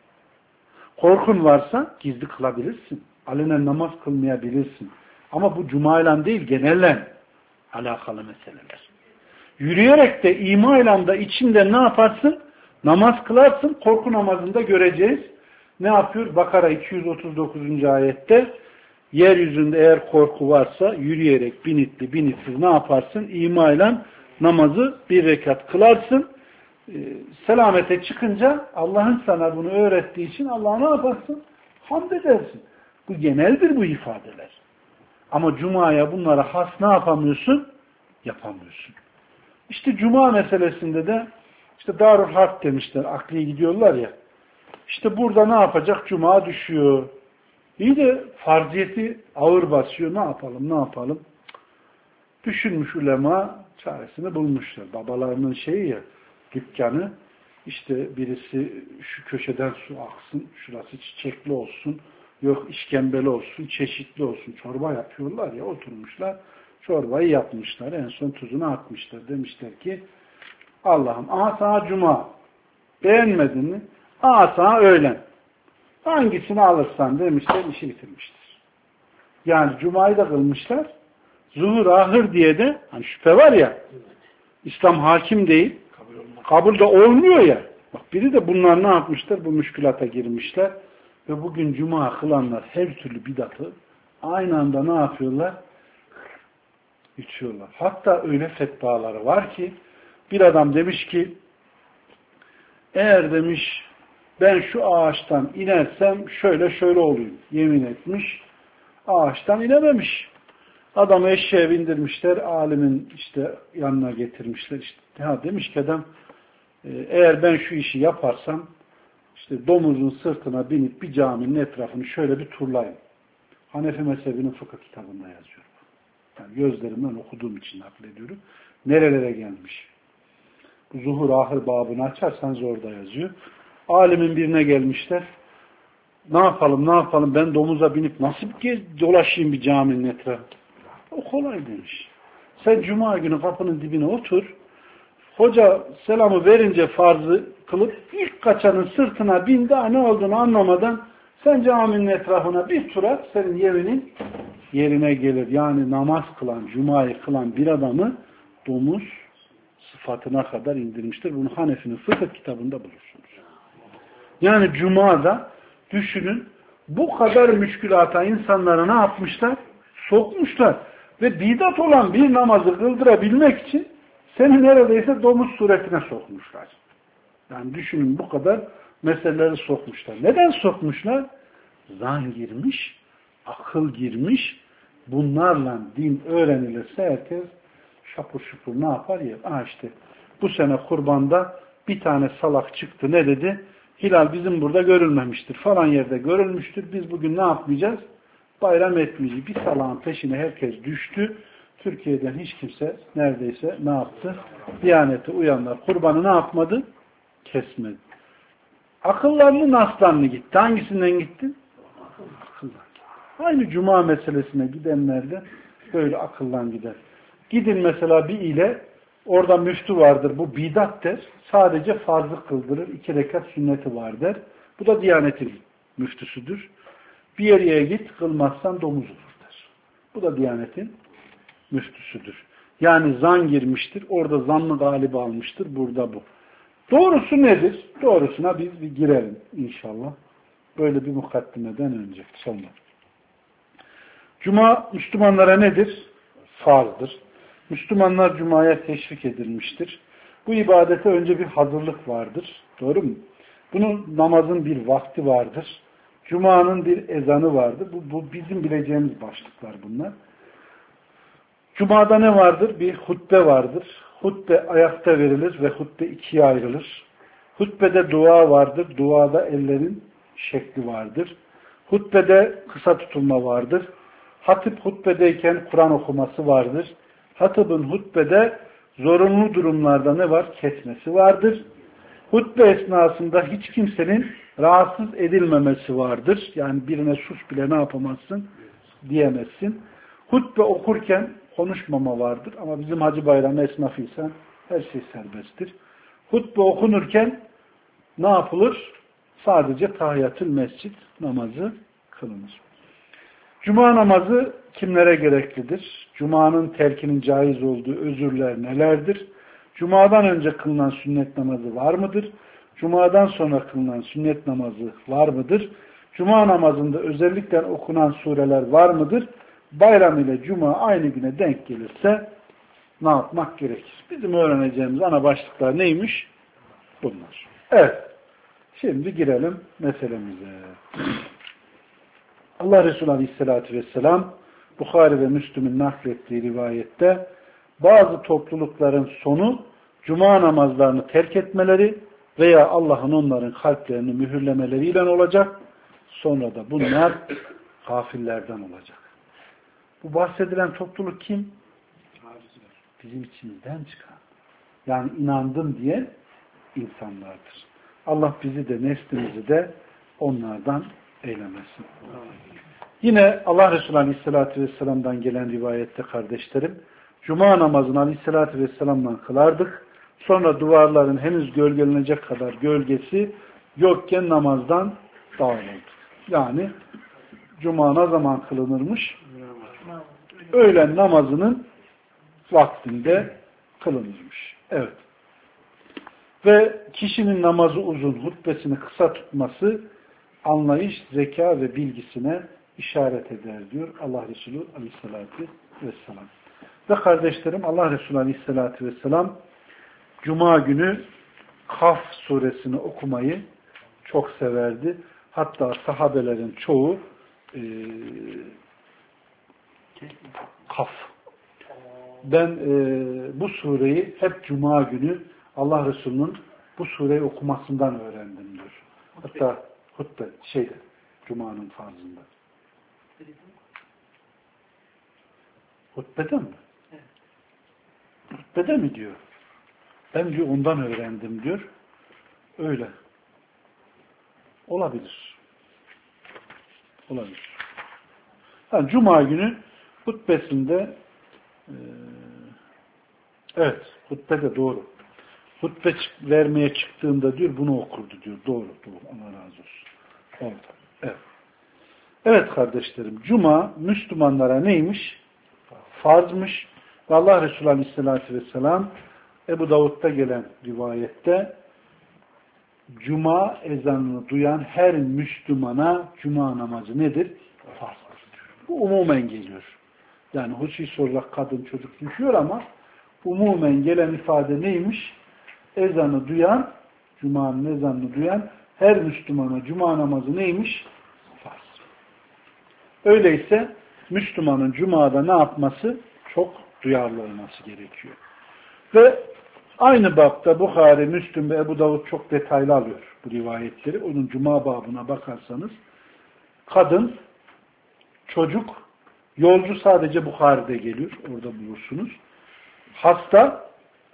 Korkun varsa gizli kılabilirsin. Alenen namaz kılmayabilirsin. Ama bu cumayla değil genellen alakalı meseleler. Yürüyerek de imayla da içinde ne yaparsın? Namaz kılarsın. Korku namazında göreceğiz. Ne yapıyor? Bakara 239. ayette yeryüzünde eğer korku varsa yürüyerek binitli binitsiz ne yaparsın? İmayla namazı bir rekat kılarsın. Selamete çıkınca Allah'ın sana bunu öğrettiği için Allah'a ne yaparsın? Hamd edersin. Bu geneldir bu ifadeler. Ama Cuma'ya bunlara has ne yapamıyorsun? Yapamıyorsun. İşte Cuma meselesinde de işte Darül Harp demişler. Akli gidiyorlar ya. İşte burada ne yapacak? Cuma düşüyor. İyi de farziyeti ağır basıyor. Ne yapalım? Ne yapalım? Düşünmüş ulema çaresini bulmuşlar. Babalarının şeyi ya dükkanı işte birisi şu köşeden su aksın, şurası çiçekli olsun, yok işkembeli olsun, çeşitli olsun. Çorba yapıyorlar ya oturmuşlar. Çorbayı yapmışlar. En son tuzunu atmışlar. Demişler ki Allah'ım aha sana cuma. Beğenmedin mi? Aha sana öğlen. Hangisini alırsan demişler işi bitirmiştir. Yani cumayı da kılmışlar. Zuhur ahır diye de hani şüphe var ya İslam hakim değil. Kabul de olmuyor ya. Bak biri de bunlar ne yapmışlar? Bu müşkülata girmişler. Ve bugün cuma kılanlar her türlü bidatı aynı anda ne yapıyorlar? İçiyorlar. Hatta öyle fetvaları var ki bir adam demiş ki eğer demiş ben şu ağaçtan inersem şöyle şöyle olayım. Yemin etmiş. Ağaçtan inememiş. Adamı eşeğe bindirmişler. Alimin işte yanına getirmişler. İşte, ha demiş ki adam eğer ben şu işi yaparsam işte domuzun sırtına binip bir caminin etrafını şöyle bir turlayayım. Hanefi mezhebinin fıkıh kitabında yazıyor. Yani gözlerimden okuduğum için naklediyorum. Nerelere gelmiş? Bu zuhur ahir babını açarsanız orada yazıyor. Alimin birine gelmişler. Ne yapalım ne yapalım ben domuza binip nasıl dolaşayım bir caminin etrafı? O kolay demiş. Sen cuma günü kapının dibine otur. Hoca selamı verince farzı kılıp ilk kaçanın sırtına bin daha ne olduğunu anlamadan sen caminin etrafına bir tur at senin yeminin yerine gelir. Yani namaz kılan, cumayı kılan bir adamı domuz sıfatına kadar indirmiştir. Bunu Hanefi'nin fıkıh kitabında bulursunuz. Yani cumada düşünün bu kadar müşkülata insanlara ne yapmışlar? Sokmuşlar. Ve bidat olan bir namazı kıldırabilmek için seni neredeyse domuz suretine sokmuşlar. Yani düşünün bu kadar meseleleri sokmuşlar. Neden sokmuşlar? Zan girmiş, akıl girmiş. Bunlarla din öğrenilirse herkes şapur şupur ne yapar ya? İşte bu sene kurbanda bir tane salak çıktı. Ne dedi? Hilal bizim burada görülmemiştir. Falan yerde görülmüştür. Biz bugün ne yapmayacağız? Bayram etmeyeceğiz. Bir salağın peşine herkes düştü. Türkiye'den hiç kimse neredeyse ne yaptı? Diyanete uyanlar kurbanı ne yapmadı? Kesmedi. Akıllarının aslanlı gitti. Hangisinden gitti? Akıllan. Aynı cuma meselesine gidenler de böyle akıllan gider. Gidin mesela bir ile orada müftü vardır. Bu bidat der. Sadece farzı kıldırır. 2 rekat sünneti var der. Bu da Diyanet'in müftüsüdür. Bir yere git kılmazsan domuz olur der. Bu da Diyanet'in müftüsüdür. Yani zan girmiştir. Orada zannı galiba almıştır. Burada bu. Doğrusu nedir? Doğrusuna biz bir girelim inşallah. Böyle bir mukaddimeden önce. Sonra. Cuma Müslümanlara nedir? Farzdır. Müslümanlar Cuma'ya teşvik edilmiştir. Bu ibadete önce bir hazırlık vardır. Doğru mu? Bunun namazın bir vakti vardır. Cuma'nın bir ezanı vardır. Bu bizim bileceğimiz başlıklar bunlar. Cuma'da ne vardır? Bir hutbe vardır. Hutbe ayakta verilir ve hutbe 2'ye ayrılır. Hutbede dua vardır. Duada ellerin şekli vardır. Hutbede kısa tutulma vardır. Hatip hutbedeyken Kur'an okuması vardır. Hatibin hutbede zorunlu durumlarda ne var? Kesmesi vardır. Hutbe esnasında hiç kimsenin rahatsız edilmemesi vardır. Yani birine sus bile ne yapamazsın? Diyemezsin. Hutbe okurken konuşmama vardır. Ama bizim Hacı Bayram esnafıysan her şey serbesttir. Hutbe okunurken ne yapılır? Sadece tahiyyatül mescid namazı kılınır. Cuma namazı kimlere gereklidir? Cuma'nın terkinin caiz olduğu özürler nelerdir? Cuma'dan önce kılınan sünnet namazı var mıdır? Cuma'dan sonra kılınan sünnet namazı var mıdır? Cuma namazında özellikle okunan sureler var mıdır? Bayram ile Cuma aynı güne denk gelirse ne yapmak gerekir? Bizim öğreneceğimiz ana başlıklar neymiş? Bunlar. Evet. Şimdi girelim meselemize. Allah Resulü Aleyhisselatü Vesselam Bukhari ve Müslüm'ün naklettiği rivayette bazı toplulukların sonu Cuma namazlarını terk etmeleri veya Allah'ın onların kalplerini mühürlemeleriyle olacak. Sonra da bunlar gafillerden olacak. Bu bahsedilen topluluk kim? Bizim içimizden çıkan. Yani inandım diye insanlardır. Allah bizi de neslimizi de onlardan eylemesin. Yine Allah Resulü Aleyhisselatü Vesselam'dan gelen rivayette kardeşlerim, Cuma namazını Aleyhisselatü Vesselam'dan kılardık. Sonra duvarların henüz gölgelenecek kadar gölgesi yokken namazdan dağılırdık. Yani Cuma ne zaman kılınırmış? Öğlen namazının vaktinde kılınırmış. Evet. Ve kişinin namazı uzun, hutbesini kısa tutması anlayış, zeka ve bilgisine işaret eder diyor Allah Resulü Aleyhisselatü Vesselam. Ve kardeşlerim Allah Resulü Aleyhisselatü Vesselam Cuma günü Kaf suresini okumayı çok severdi. Hatta sahabelerin çoğu Kaf. Ben bu sureyi hep Cuma günü Allah Resulü'nün bu sureyi okumasından öğrendim diyor. Hatta Cuma'nın farzında. Hutbede mi? Evet. Hutbede mi diyor? Ben diyor ondan öğrendim diyor. Öyle. Olabilir. Olabilir. Yani Cuma günü hutbesinde evet, hutbede doğru. Hutbe vermeye çıktığında diyor bunu okurdu diyor. Doğru. Allah razı olsun. Orada. Evet. Evet kardeşlerim. Cuma Müslümanlara neymiş? Farzmış. Ve Allah Resulü Aleyhisselatü Vesselam Ebu Davud'da gelen rivayette Cuma ezanını duyan her Müslümana Cuma namazı nedir? Farzdır. Bu umumen geliyor. Yani hususi olarak kadın çocuk düşüyor ama umumen gelen ifade neymiş? Ezanı duyan, Cuma'nın ezanını duyan her Müslümana Cuma namazı neymiş? Farz. Öyleyse Müslümanın Cuma'da ne yapması? Çok duyarlı olması gerekiyor. Ve aynı bapta Bukhari, Müslüm ve Ebu Davud çok detaylı alıyor bu rivayetleri. Onun Cuma babına bakarsanız kadın, çocuk, yolcu sadece Bukhari'de geliyor. Orada bulursunuz. Hasta,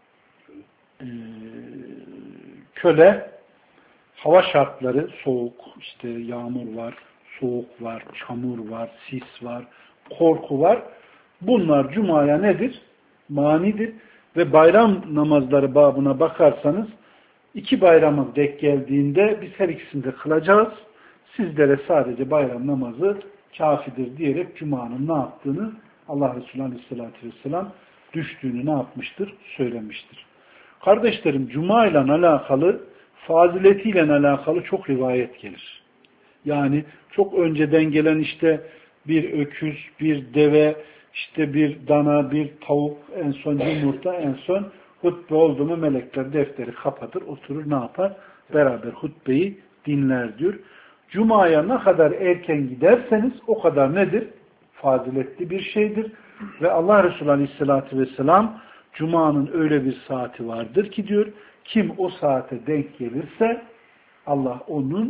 köle, hava şartları soğuk, işte yağmur var, soğuk var, çamur var, sis var, korku var. Bunlar Cuma'ya nedir? Manidir. Ve bayram namazları babına bakarsanız iki bayrama denk geldiğinde biz her ikisini de kılacağız. Sizlere sadece bayram namazı kafidir diyerek Cuma'nın ne yaptığını Allah Resulü Aleyhisselatü Vesselam düştüğünü ne yapmıştır? Söylemiştir. Kardeşlerim Cuma ile alakalı faziletiyle alakalı çok rivayet gelir. Yani çok önceden gelen işte bir öküz, bir deve, işte bir dana, bir tavuk, en son yumurta, en son hutbe oldu mu melekler defteri kapatır, oturur ne yapar? Beraber hutbeyi dinler diyor. Cuma'ya ne kadar erken giderseniz o kadar nedir? Faziletli bir şeydir. Ve Allah Resulü Aleyhisselatü Vesselam Cuma'nın öyle bir saati vardır ki diyor, kim o saate denk gelirse Allah onun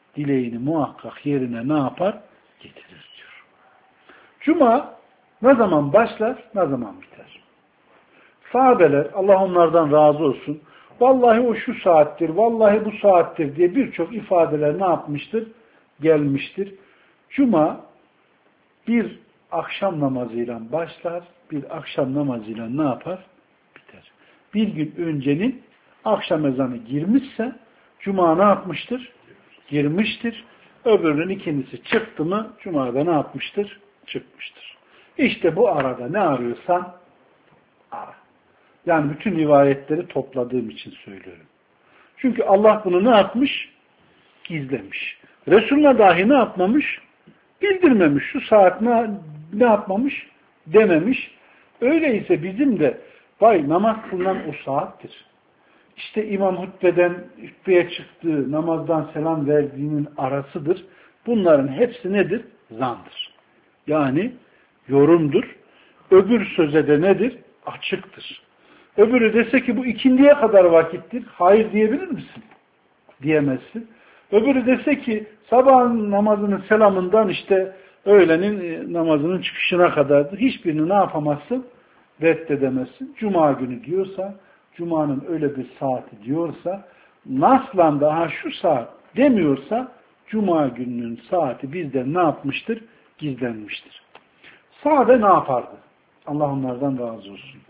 dileğini muhakkak yerine ne yapar? Getirir diyor. Cuma ne zaman başlar, ne zaman biter? Sahabeler, Allah onlardan razı olsun, vallahi o şu saattir, vallahi bu saattir diye birçok ifadeler ne yapmıştır? Gelmiştir. Cuma bir akşam namazıyla başlar, bir akşam namazıyla ne yapar? Biter. Bir gün öncenin akşam ezanı girmişse, Cuma ne yapmıştır? Girmiştir. Öbürünün ikindisi çıktı mı, Cuma'da ne yapmıştır? Çıkmıştır. İşte bu arada ne arıyorsan ara. Yani bütün rivayetleri topladığım için söylüyorum. Çünkü Allah bunu ne yapmış? Gizlemiş. Resulüne dahi ne yapmamış? Bildirmemiş. Şu saat ne yapmamış? Dememiş. Öyleyse bizim de vay namaz kılınan o saattir. İşte imam hutbeye çıktığı, namazdan selam verdiğinin arasıdır. Bunların hepsi nedir? Zandır. Yani yorumdur. Öbür söze de nedir? Açıktır. Öbürü dese ki bu ikindiye kadar vakittir. Hayır diyebilir misin? Diyemezsin. Öbürü dese ki sabah namazının selamından işte öğlenin namazının çıkışına kadardır. Hiçbirini ne yapamazsın? Reddedemezsin. Cuma günü diyorsa, Cuma'nın öyle bir saati diyorsa, naslan daha şu saat demiyorsa, Cuma gününün saati bizden ne yapmıştır? Gizlenmiştir. Sahabe ne yapardı? Allah onlardan razı olsun.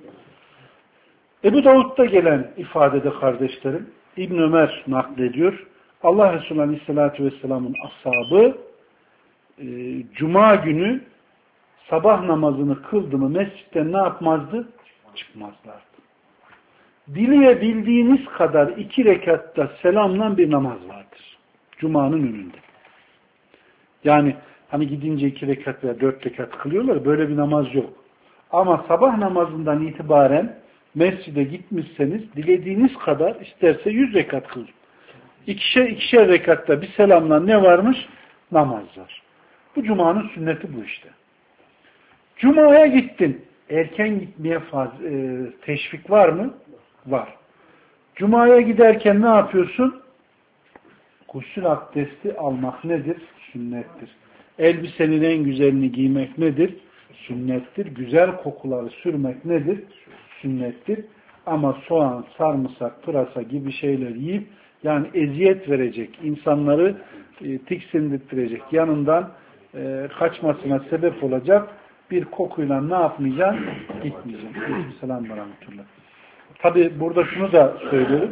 Ebu Davud'da gelen ifadede kardeşlerim, İbn Ömer naklediyor. Allah Resulü Aleyhisselatü Vesselam'ın ashabı Cuma günü sabah namazını kıldı mı mescitten ne yapmazdı? Çıkmazlardı. Dileyebildiğiniz kadar 2 rekatta selamla bir namaz vardır. Cuma'nın önünde. Yani hani gidince 2 rekat veya 4 rekat kılıyorlar. Böyle bir namaz yok. Ama sabah namazından itibaren mescide gitmişseniz dilediğiniz kadar isterse 100 rekat kılın. İkişer rekatta bir selamla ne varmış? Namaz var. Bu Cuma'nın sünneti bu işte. Cuma'ya gittin. Erken gitmeye teşvik var mı? Var. Cuma'ya giderken ne yapıyorsun? Gusül abdesti almak nedir? Sünnettir. Elbisenin en güzelini giymek nedir? Sünnettir. Güzel kokuları sürmek nedir? Sünnettir. Ama soğan, sarımsak, pırasa gibi şeyler yiyip yani eziyet verecek, insanları tiksindirttirecek, yanından kaçmasına sebep olacak bir kokuyla ne yapmayacaksın? Gitmeyeceksin. Selamun Aleyküm. Tabi burada şunu da söylüyorum.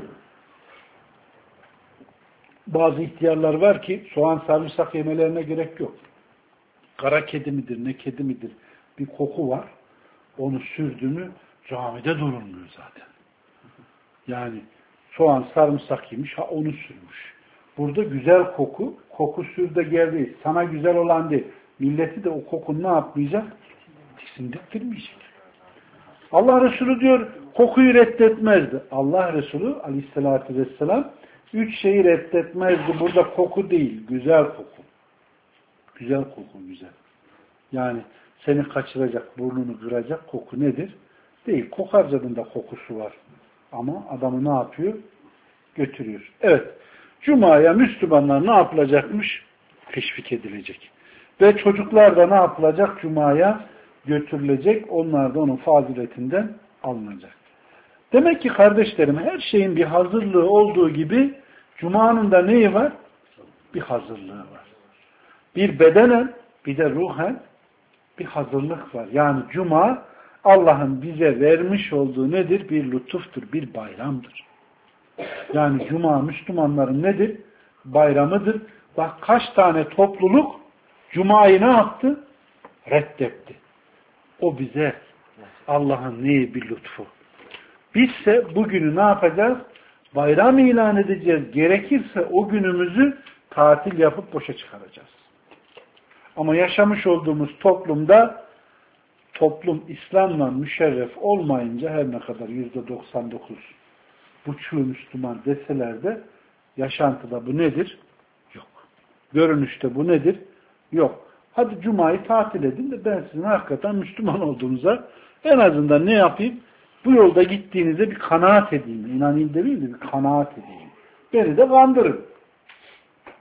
Bazı ihtiyarlar var ki soğan sarımsak yemelerine gerek yok. Kara kedi midir, ne kedi midir? Bir koku var. Onu sürdü mü camide durulmuyor zaten. Yani soğan sarımsak yemiş, onu sürmüş. Burada güzel koku sür de geldi. Sana güzel olan değil. Milleti de o kokunu ne yapmayacak? Tiksindirtmeyecek. Allah Resulü diyor, kokuyu reddetmezdi. Allah Resulü Aleyhisselatü Vesselam 3 şeyi reddetmezdi. Burada koku değil, güzel koku. Güzel koku, güzel. Yani seni kaçıracak, burnunu kıracak koku nedir? Değil. Kokarcanın da kokusu var. Ama adamı ne yapıyor? Götürüyor. Evet. Cuma'ya Müslümanlar ne yapılacakmış? Teşvik edilecek. Ve çocuklar da ne yapılacak? Cuma'ya götürülecek. Onlar da onun faziletinden alınacak. Demek ki kardeşlerim her şeyin bir hazırlığı olduğu gibi Cuma'nın da neyi var? Bir hazırlığı var. Bir bedenen bir de ruhen bir hazırlık var. Yani Cuma Allah'ın bize vermiş olduğu nedir? Bir lütuftur, bir bayramdır. Yani Cuma Müslümanların nedir? Bayramıdır. Bak kaç tane topluluk Cuma'yı ne yaptı? Reddetti. O bize Allah'ın neyi bir lütfu. Bizse bugünü ne yapacağız? Bayram ilan edeceğiz. Gerekirse o günümüzü tatil yapıp boşa çıkaracağız. Ama yaşamış olduğumuz toplum İslam'la müşerref olmayınca her ne kadar %99 buçuğu Müslüman deseler de yaşantıda bu nedir? Yok. Görünüşte bu nedir? Yok. Hadi Cuma'yı tatil edin de ben sizin hakikaten Müslüman olduğunuza en azından ne yapayım? Bu yolda gittiğinizde bir kanaat edeyim. İnanayım değil de bir kanaat edeyim. Beni de kandırın.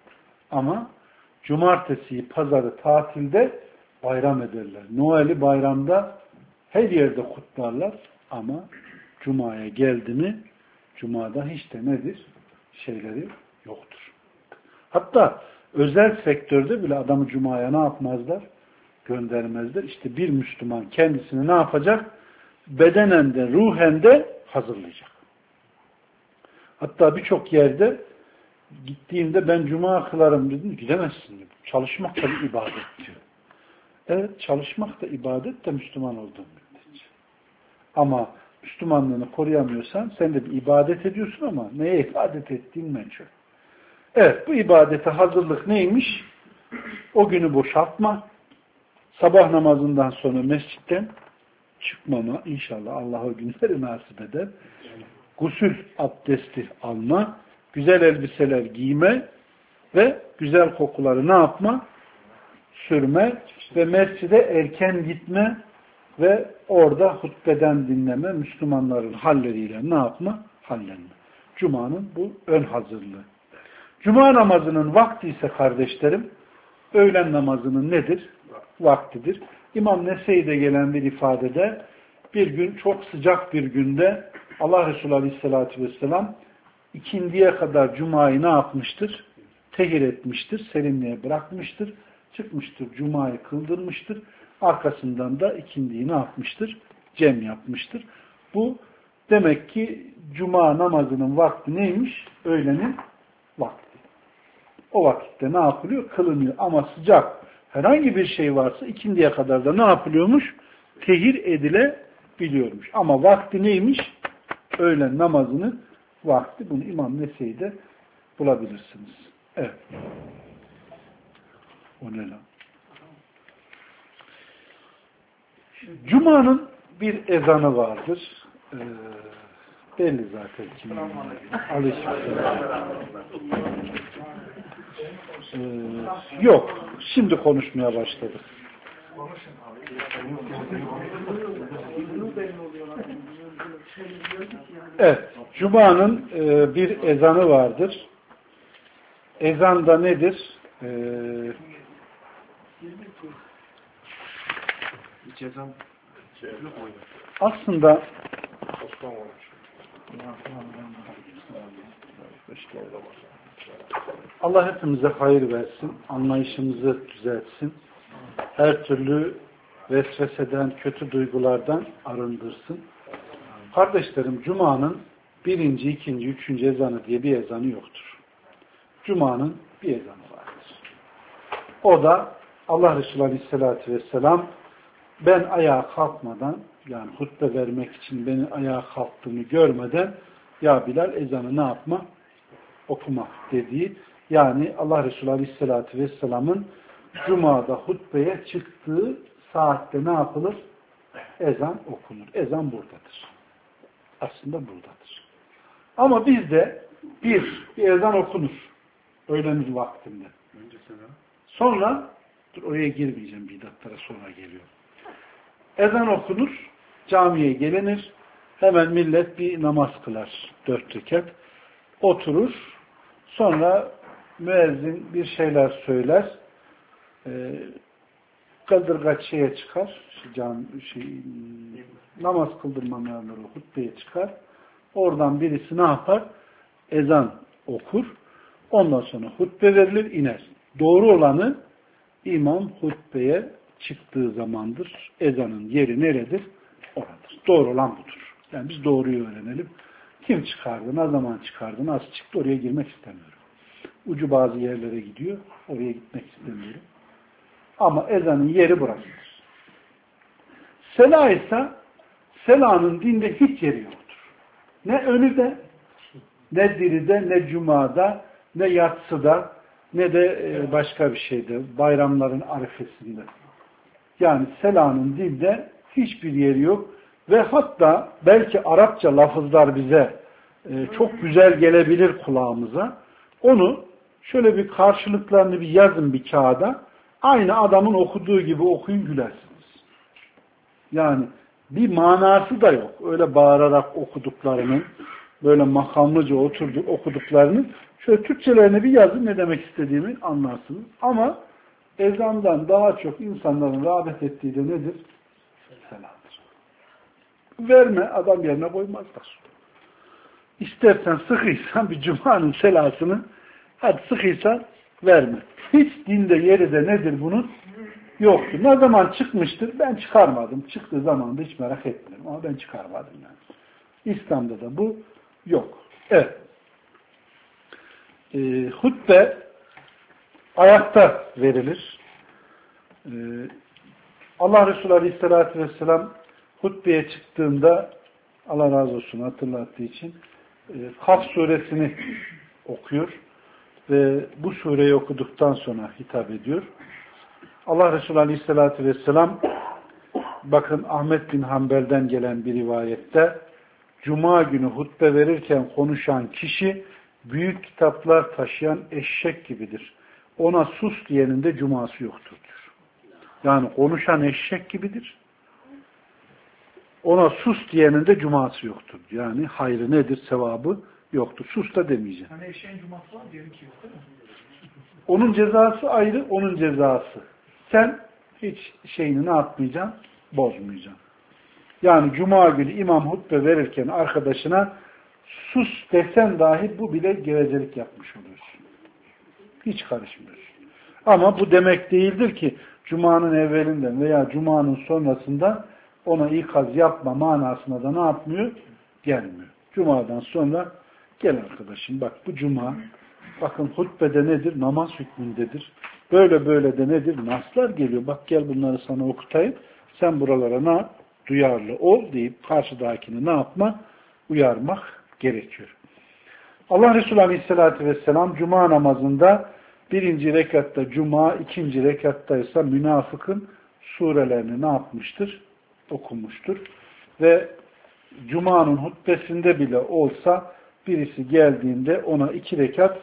Ama cumartesiyi, pazarı tatilde bayram ederler. Noel'i bayramda her yerde kutlarlar ama Cuma'ya geldi mi Cuma'da hiç de nedir? Şeyleri yoktur. Hatta özel sektörde bile adamı Cuma'ya ne yapmazlar? Göndermezler. İşte bir Müslüman kendisini ne yapacak? Bedenen de ruhen de hazırlayacak. Hatta birçok yerde gittiğimde ben Cuma kılarım dedim. Gidemezsin diyor. Çalışmak da bir ibadet diyor. Evet, çalışmak da ibadet de Müslüman olduğun müddetçe. Ama Müslümanlığını koruyamıyorsan sen de bir ibadet ediyorsun ama neye ibadet ettiğin meçhul. Evet, bu ibadete hazırlık neymiş? O günü boşaltma, sabah namazından sonra mescitten çıkmama, inşallah Allah o günleri nasip eder. Gusül abdesti alma, güzel elbiseler giyme ve güzel kokuları ne yapma? Sürme ve mescide erken gitme ve orada hutbeden dinleme, Müslümanların halleriyle ne yapma? Hallenme. Cuma'nın bu ön hazırlığı. Cuma namazının vakti ise kardeşlerim, öğlen namazının nedir? Vaktidir. İmam Nese'de gelen bir ifadede bir gün çok sıcak bir günde Allah Resulü Aleyhisselatü Vesselam ikindiye kadar Cuma'yı ne yapmıştır? Tehir etmiştir, serinliğe bırakmıştır. Çıkmıştır, Cuma'yı kıldırmıştır. Arkasından da ikindiyi ne yapmıştır? Cem yapmıştır. Bu demek ki Cuma namazının vakti neymiş? Öğlenin vakti. O vakitte ne yapılıyor? Kılınıyor. Ama sıcak herhangi bir şey varsa ikindiye kadar da ne yapılıyormuş? Tehir edilebiliyormuş. Ama vakti neymiş? Öğlen namazının vakti. Bunu İmam Nese'de bulabilirsiniz. Evet. O ne lan? Cuma'nın bir ezanı vardır. Belli zaten kimin. Yok. Şimdi konuşmaya başladık. Evet. Cuma'nın bir ezanı vardır. Ezan da nedir? Aslında Allah hepimize hayır versin, anlayışımızı düzeltsin, her türlü vesveseden, kötü duygulardan arındırsın. Kardeşlerim, Cuma'nın birinci, ikinci, üçüncü ezanı diye bir ezanı yoktur. Cuma'nın bir ezanı vardır. O da Allah Resulü Aleyhisselatü Vesselam ben ayağa kalkmadan, yani hutbe vermek için beni ayağa kalktığını görmeden ya Bilal ezanı ne yapma? Okuma dediği, yani Allah Resulü Aleyhisselatü Vesselam'ın Cuma'da hutbeye çıktığı saatte ne yapılır? Ezan okunur. Ezan buradadır. Aslında buradadır. Ama bizde bir ezan okunur. Öğlen vaktinde. Sonra, oraya girmeyeceğim, bidatlara sonra geliyor. Ezan okunur, camiye gelinir, hemen millet bir namaz kılar, 4 rekat. Oturur, sonra müezzin bir şeyler söyler, kıldırgaç şeye çıkar, namaz kıldırmamayanları hutbeye çıkar, oradan birisi ne yapar? Ezan okur, ondan sonra hutbe verilir, iner. Doğru olanı imam hutbeye çıktığı zamandır. Ezanın yeri neredir? Oradır. Doğru olan budur. Yani biz doğruyu öğrenelim. Kim çıkardı, ne zaman çıkardı, nasıl çıktı oraya girmek istemiyorum. Ucu bazı yerlere gidiyor, oraya gitmek istemiyorum. Ama ezanın yeri burasıdır. Sela ise selanın dinde hiç yeri yoktur. Ne önüde, ne diride, ne cumada, ne yatsıda, ne de başka bir şeyde, bayramların arifesinde. Yani selanın dilde hiçbir yeri yok ve hatta belki Arapça lafızlar bize çok güzel gelebilir kulağımıza. Onu şöyle bir karşılıklarını bir yazın bir kağıda, aynı adamın okuduğu gibi okuyun, gülersiniz. Yani bir manası da yok. Öyle bağırarak okuduklarının, böyle makamlıca okuduklarının Şöyle Türkçelerini bir yazın, ne demek istediğimi anlarsınız. Ama ezandan daha çok insanların rağbet ettiği de nedir? Selamdır. Verme, adam yerine koymazlar. İstersen sıkıysan bir cumanın selasını, hadi sıkıysan verme. Hiç dinde yeri de nedir bunun? Yoktur. Ne zaman çıkmıştır? Ben çıkarmadım. Çıktığı zaman da hiç merak etmiyorum. Ama ben çıkarmadım yani. İslam'da da bu yok. Evet. Hutbe ayakta verilir. Allah Resulü Aleyhisselatü Vesselam hutbeye çıktığında, Allah razı olsun hatırlattığı için, Kaf suresini okuyor ve bu sureyi okuduktan sonra hitap ediyor. Allah Resulü Aleyhisselatü Vesselam, bakın Ahmet bin Hanbel'den gelen bir rivayette, Cuma günü hutbe verirken konuşan kişi büyük kitaplar taşıyan eşek gibidir. Ona sus diyenin de cuması yoktur diyor. Yani konuşan eşek gibidir. Ona sus diyenin de cuması yoktur. Yani hayrı nedir, sevabı yoktur. Sus da demeyeceğim. Hani eşeğin cuması var, diğerinki yok değil mi? Onun cezası ayrı, onun cezası. Sen hiç şeyini ne yapmayacaksın? Bozmayacaksın. Yani Cuma günü imam hutbe verirken arkadaşına sus desen dahi bu bile gevezelik yapmış oluyorsun. Hiç karışmıyorsun. Ama bu demek değildir ki Cuma'nın evvelinden veya Cuma'nın sonrasında ona ikaz yapma manasına da ne yapmıyor? Gelmiyor. Cuma'dan sonra gel arkadaşım bak bu Cuma, bakın hutbede nedir? Namaz hükmündedir. Böyle böyle de nedir? Naslar geliyor. Bak gel bunları sana okutayım. Sen buralara ne yap? Duyarlı ol deyip karşıdakini ne yapma? Uyarmak gerekiyor. Allah Resulü Aleyhisselatü Vesselam Cuma namazında birinci rekatta Cuma, ikinci rekatta ise münafıkın surelerini ne yapmıştır? Okumuştur. Ve Cuma'nın hutbesinde bile olsa birisi geldiğinde ona 2 rekat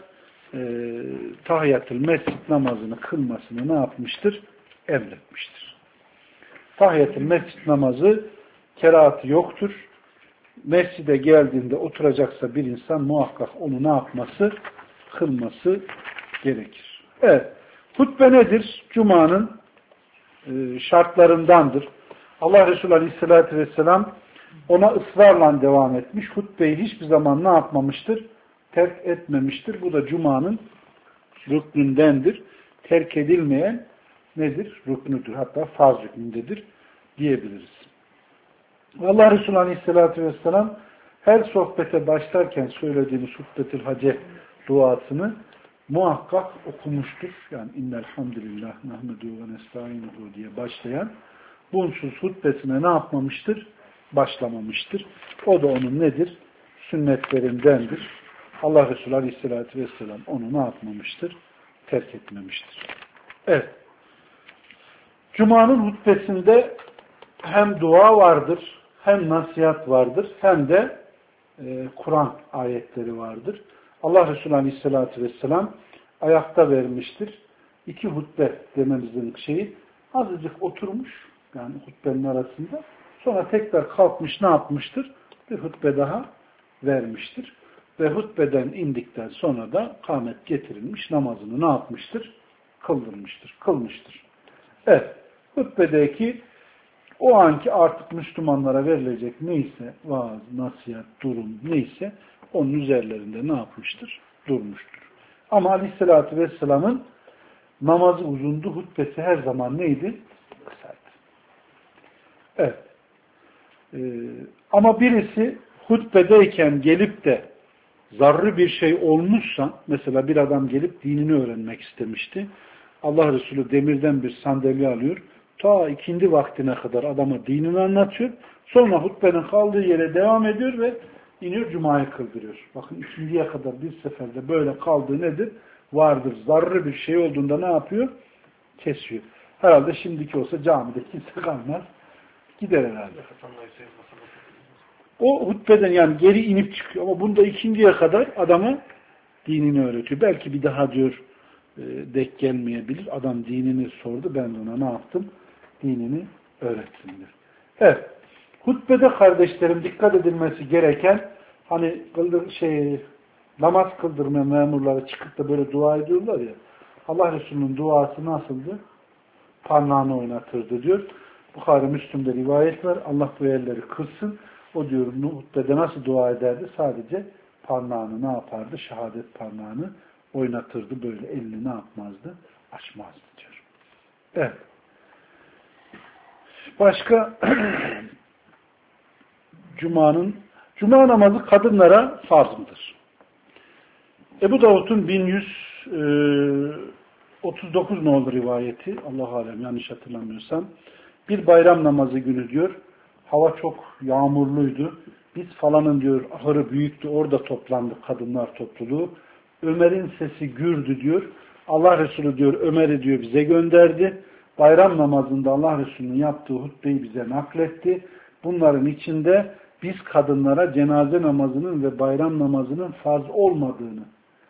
tahiyyatül mescid namazını kılmasını ne yapmıştır? Emretmiştir. Tahiyyatül mescid namazı kerahatı yoktur. Mescide geldiğinde oturacaksa bir insan muhakkak onu ne yapması? Kılması gerekir. Evet. Hutbe nedir? Cuma'nın şartlarındandır. Allah Resulü Aleyhisselatü Vesselam ona ısrarla devam etmiş. Hutbeyi hiçbir zaman ne yapmamıştır? Terk etmemiştir. Bu da Cuma'nın rüknündendir. Terk edilmeyen nedir? Rüknüdür. Hatta farz hükmündedir diyebiliriz. Allah Resulü Aleyhisselatü Vesselam her sohbete başlarken söylediğimiz hutbetül hace duasını muhakkak okumuştur. Yani innelhamdülillah nahmedu ve nestaînuhu diye başlayan bunsuz hutbesine ne yapmamıştır? Başlamamıştır. O da onun nedir? Sünnetlerindendir. Allah Resulü Aleyhisselatü Vesselam onu ne yapmamıştır? Terk etmemiştir. Evet. Cuma'nın hutbesinde hem dua vardır, hem nasihat vardır, hem de Kur'an ayetleri vardır. Allah Resulü Aleyhisselatü Vesselam ayakta vermiştir. 2 hutbe dememizin şeyi, azıcık oturmuş, yani hutbenin arasında, sonra tekrar kalkmış ne yapmıştır? Bir hutbe daha vermiştir. Ve hutbeden indikten sonra da kâmet getirilmiş, namazını ne yapmıştır? Kılmıştır. Evet, hutbedeki o anki artık Müslümanlara verilecek neyse, vaaz, nasihat, durum neyse onun üzerlerinde ne yapmıştır? Durmuştur. Ama Aleyhisselatü Vesselam'ın namazı uzundu, hutbesi her zaman neydi? Kısaydı. Evet. Ama birisi hutbedeyken gelip de zarrı bir şey olmuşsa, mesela bir adam gelip dinini öğrenmek istemişti. Allah Resulü demirden bir sandalye alıyor. Ta ikindi vaktine kadar adama dinini anlatıyor. Sonra hutbenin kaldığı yere devam ediyor ve iniyor Cuma'yı kıldırıyor. Bakın ikindiye kadar bir seferde böyle kaldığı nedir? Vardır. Zarrı bir şey olduğunda ne yapıyor? Kesiyor. Herhalde şimdiki olsa camide kimse kalmaz. Gider herhalde. O hutbeden yani geri inip çıkıyor. Ama bunda ikinciye kadar adama dinini öğretiyor. Belki bir daha diyor denk gelmeyebilir. Adam dinini sordu. Ben de ona ne yaptım? Dinini öğretsindir. Evet. Hutbede kardeşlerim dikkat edilmesi gereken hani Namaz kıldırma memurları çıkıp da böyle dua ediyorlar ya. Allah Resulü'nün duası nasıldı? Parmağını oynatırdı diyor. Bukhari Müslim'de rivayet var. Allah bu yerleri kılsın. O diyor hutbede nasıl dua ederdi? Sadece parmağını ne yapardı? Şehadet parmağını oynatırdı. Böyle elini ne yapmazdı? Açmazdı diyor. Evet. Başka Cuma namazı kadınlara farz mıdır? Ebu Davud'un 1139 nolu rivayeti, Allah alem yanlış hatırlamıyorsam, bir bayram namazı günü diyor, hava çok yağmurluydu, biz falanın diyor ahırı büyüktü, orada toplandık kadınlar topluluğu, Ömer'in sesi gürdü diyor, Allah Resulü diyor Ömer'i diyor bize gönderdi, bayram namazında Allah Resulü'nün yaptığı hutbeyi bize nakletti, bunların içinde biz kadınlara cenaze namazının ve bayram namazının farz olmadığını,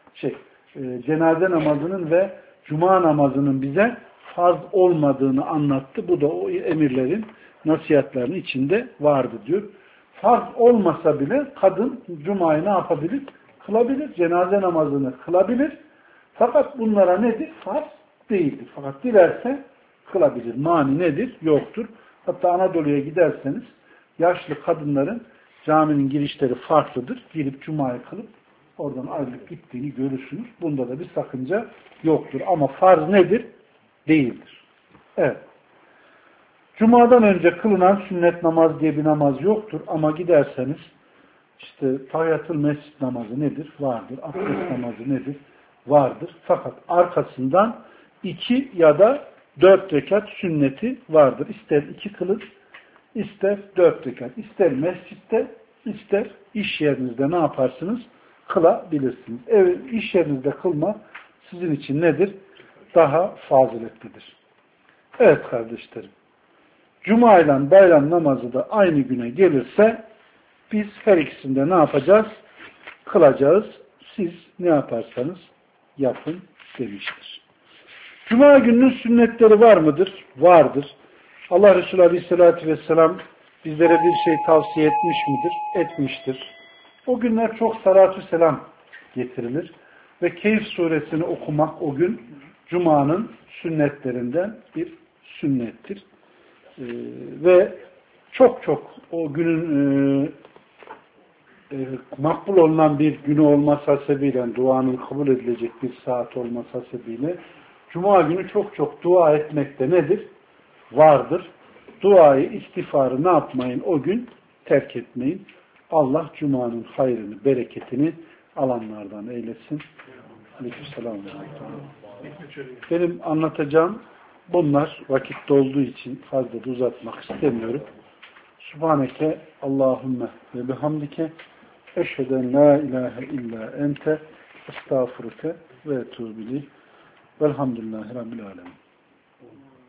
cenaze namazının ve cuma namazının bize farz olmadığını anlattı. Bu da o emirlerin, nasihatlerinin içinde vardı diyor. Farz olmasa bile kadın cumayı ne yapabilir? Kılabilir. Cenaze namazını kılabilir. Fakat bunlara nedir? Farz değildir. Fakat dilerse kılabilir. Mani nedir? Yoktur. Hatta Anadolu'ya giderseniz yaşlı kadınların caminin girişleri farklıdır. Girip cumayı kılıp oradan ayrılıp gittiğini görürsünüz. Bunda da bir sakınca yoktur. Ama farz nedir? Değildir. Evet. Cuma'dan önce kılınan sünnet namaz diye bir namaz yoktur. Ama giderseniz işte tahiyyatül mescid namazı nedir? Vardır. Abdest namazı nedir? Vardır. Fakat arkasından 2 ya da 4 rekat sünneti vardır. İster 2 kılın, ister 4 rekat. İster mescitte, ister iş yerinizde ne yaparsınız? Kılabilirsiniz. İş yerinizde kılma sizin için nedir? Daha faziletlidir. Evet kardeşlerim. Cuma ile bayram namazı da aynı güne gelirse biz her ikisinde ne yapacağız? Kılacağız. Siz ne yaparsanız yapın demiştir. Cuma gününün sünnetleri var mıdır? Vardır. Allah Resulü Aleyhisselatü Vesselam bizlere bir şey tavsiye etmiş midir? Etmiştir. O günler çok salatü selam getirilir. Ve Keyif suresini okumak o gün Cuma'nın sünnetlerinden bir sünnettir. Ve çok o günün makbul olunan bir günü olması hasebiyle, duanın kabul edilecek bir saat olması hasebiyle Cuma günü çok dua etmekte nedir? Vardır. Duayı, istiğfarı ne yapmayın? O gün terk etmeyin. Allah Cuma'nın hayrını, bereketini alanlardan eylesin. Aleykümselam. Benim anlatacağım bunlar, vakit dolduğu için fazla da uzatmak istemiyorum. Subhaneke Allahümme ve bihamdike eşheden la ilahe illa ente estağfurke ve etûbü ileyh velhamdülillahi rabbil alemin.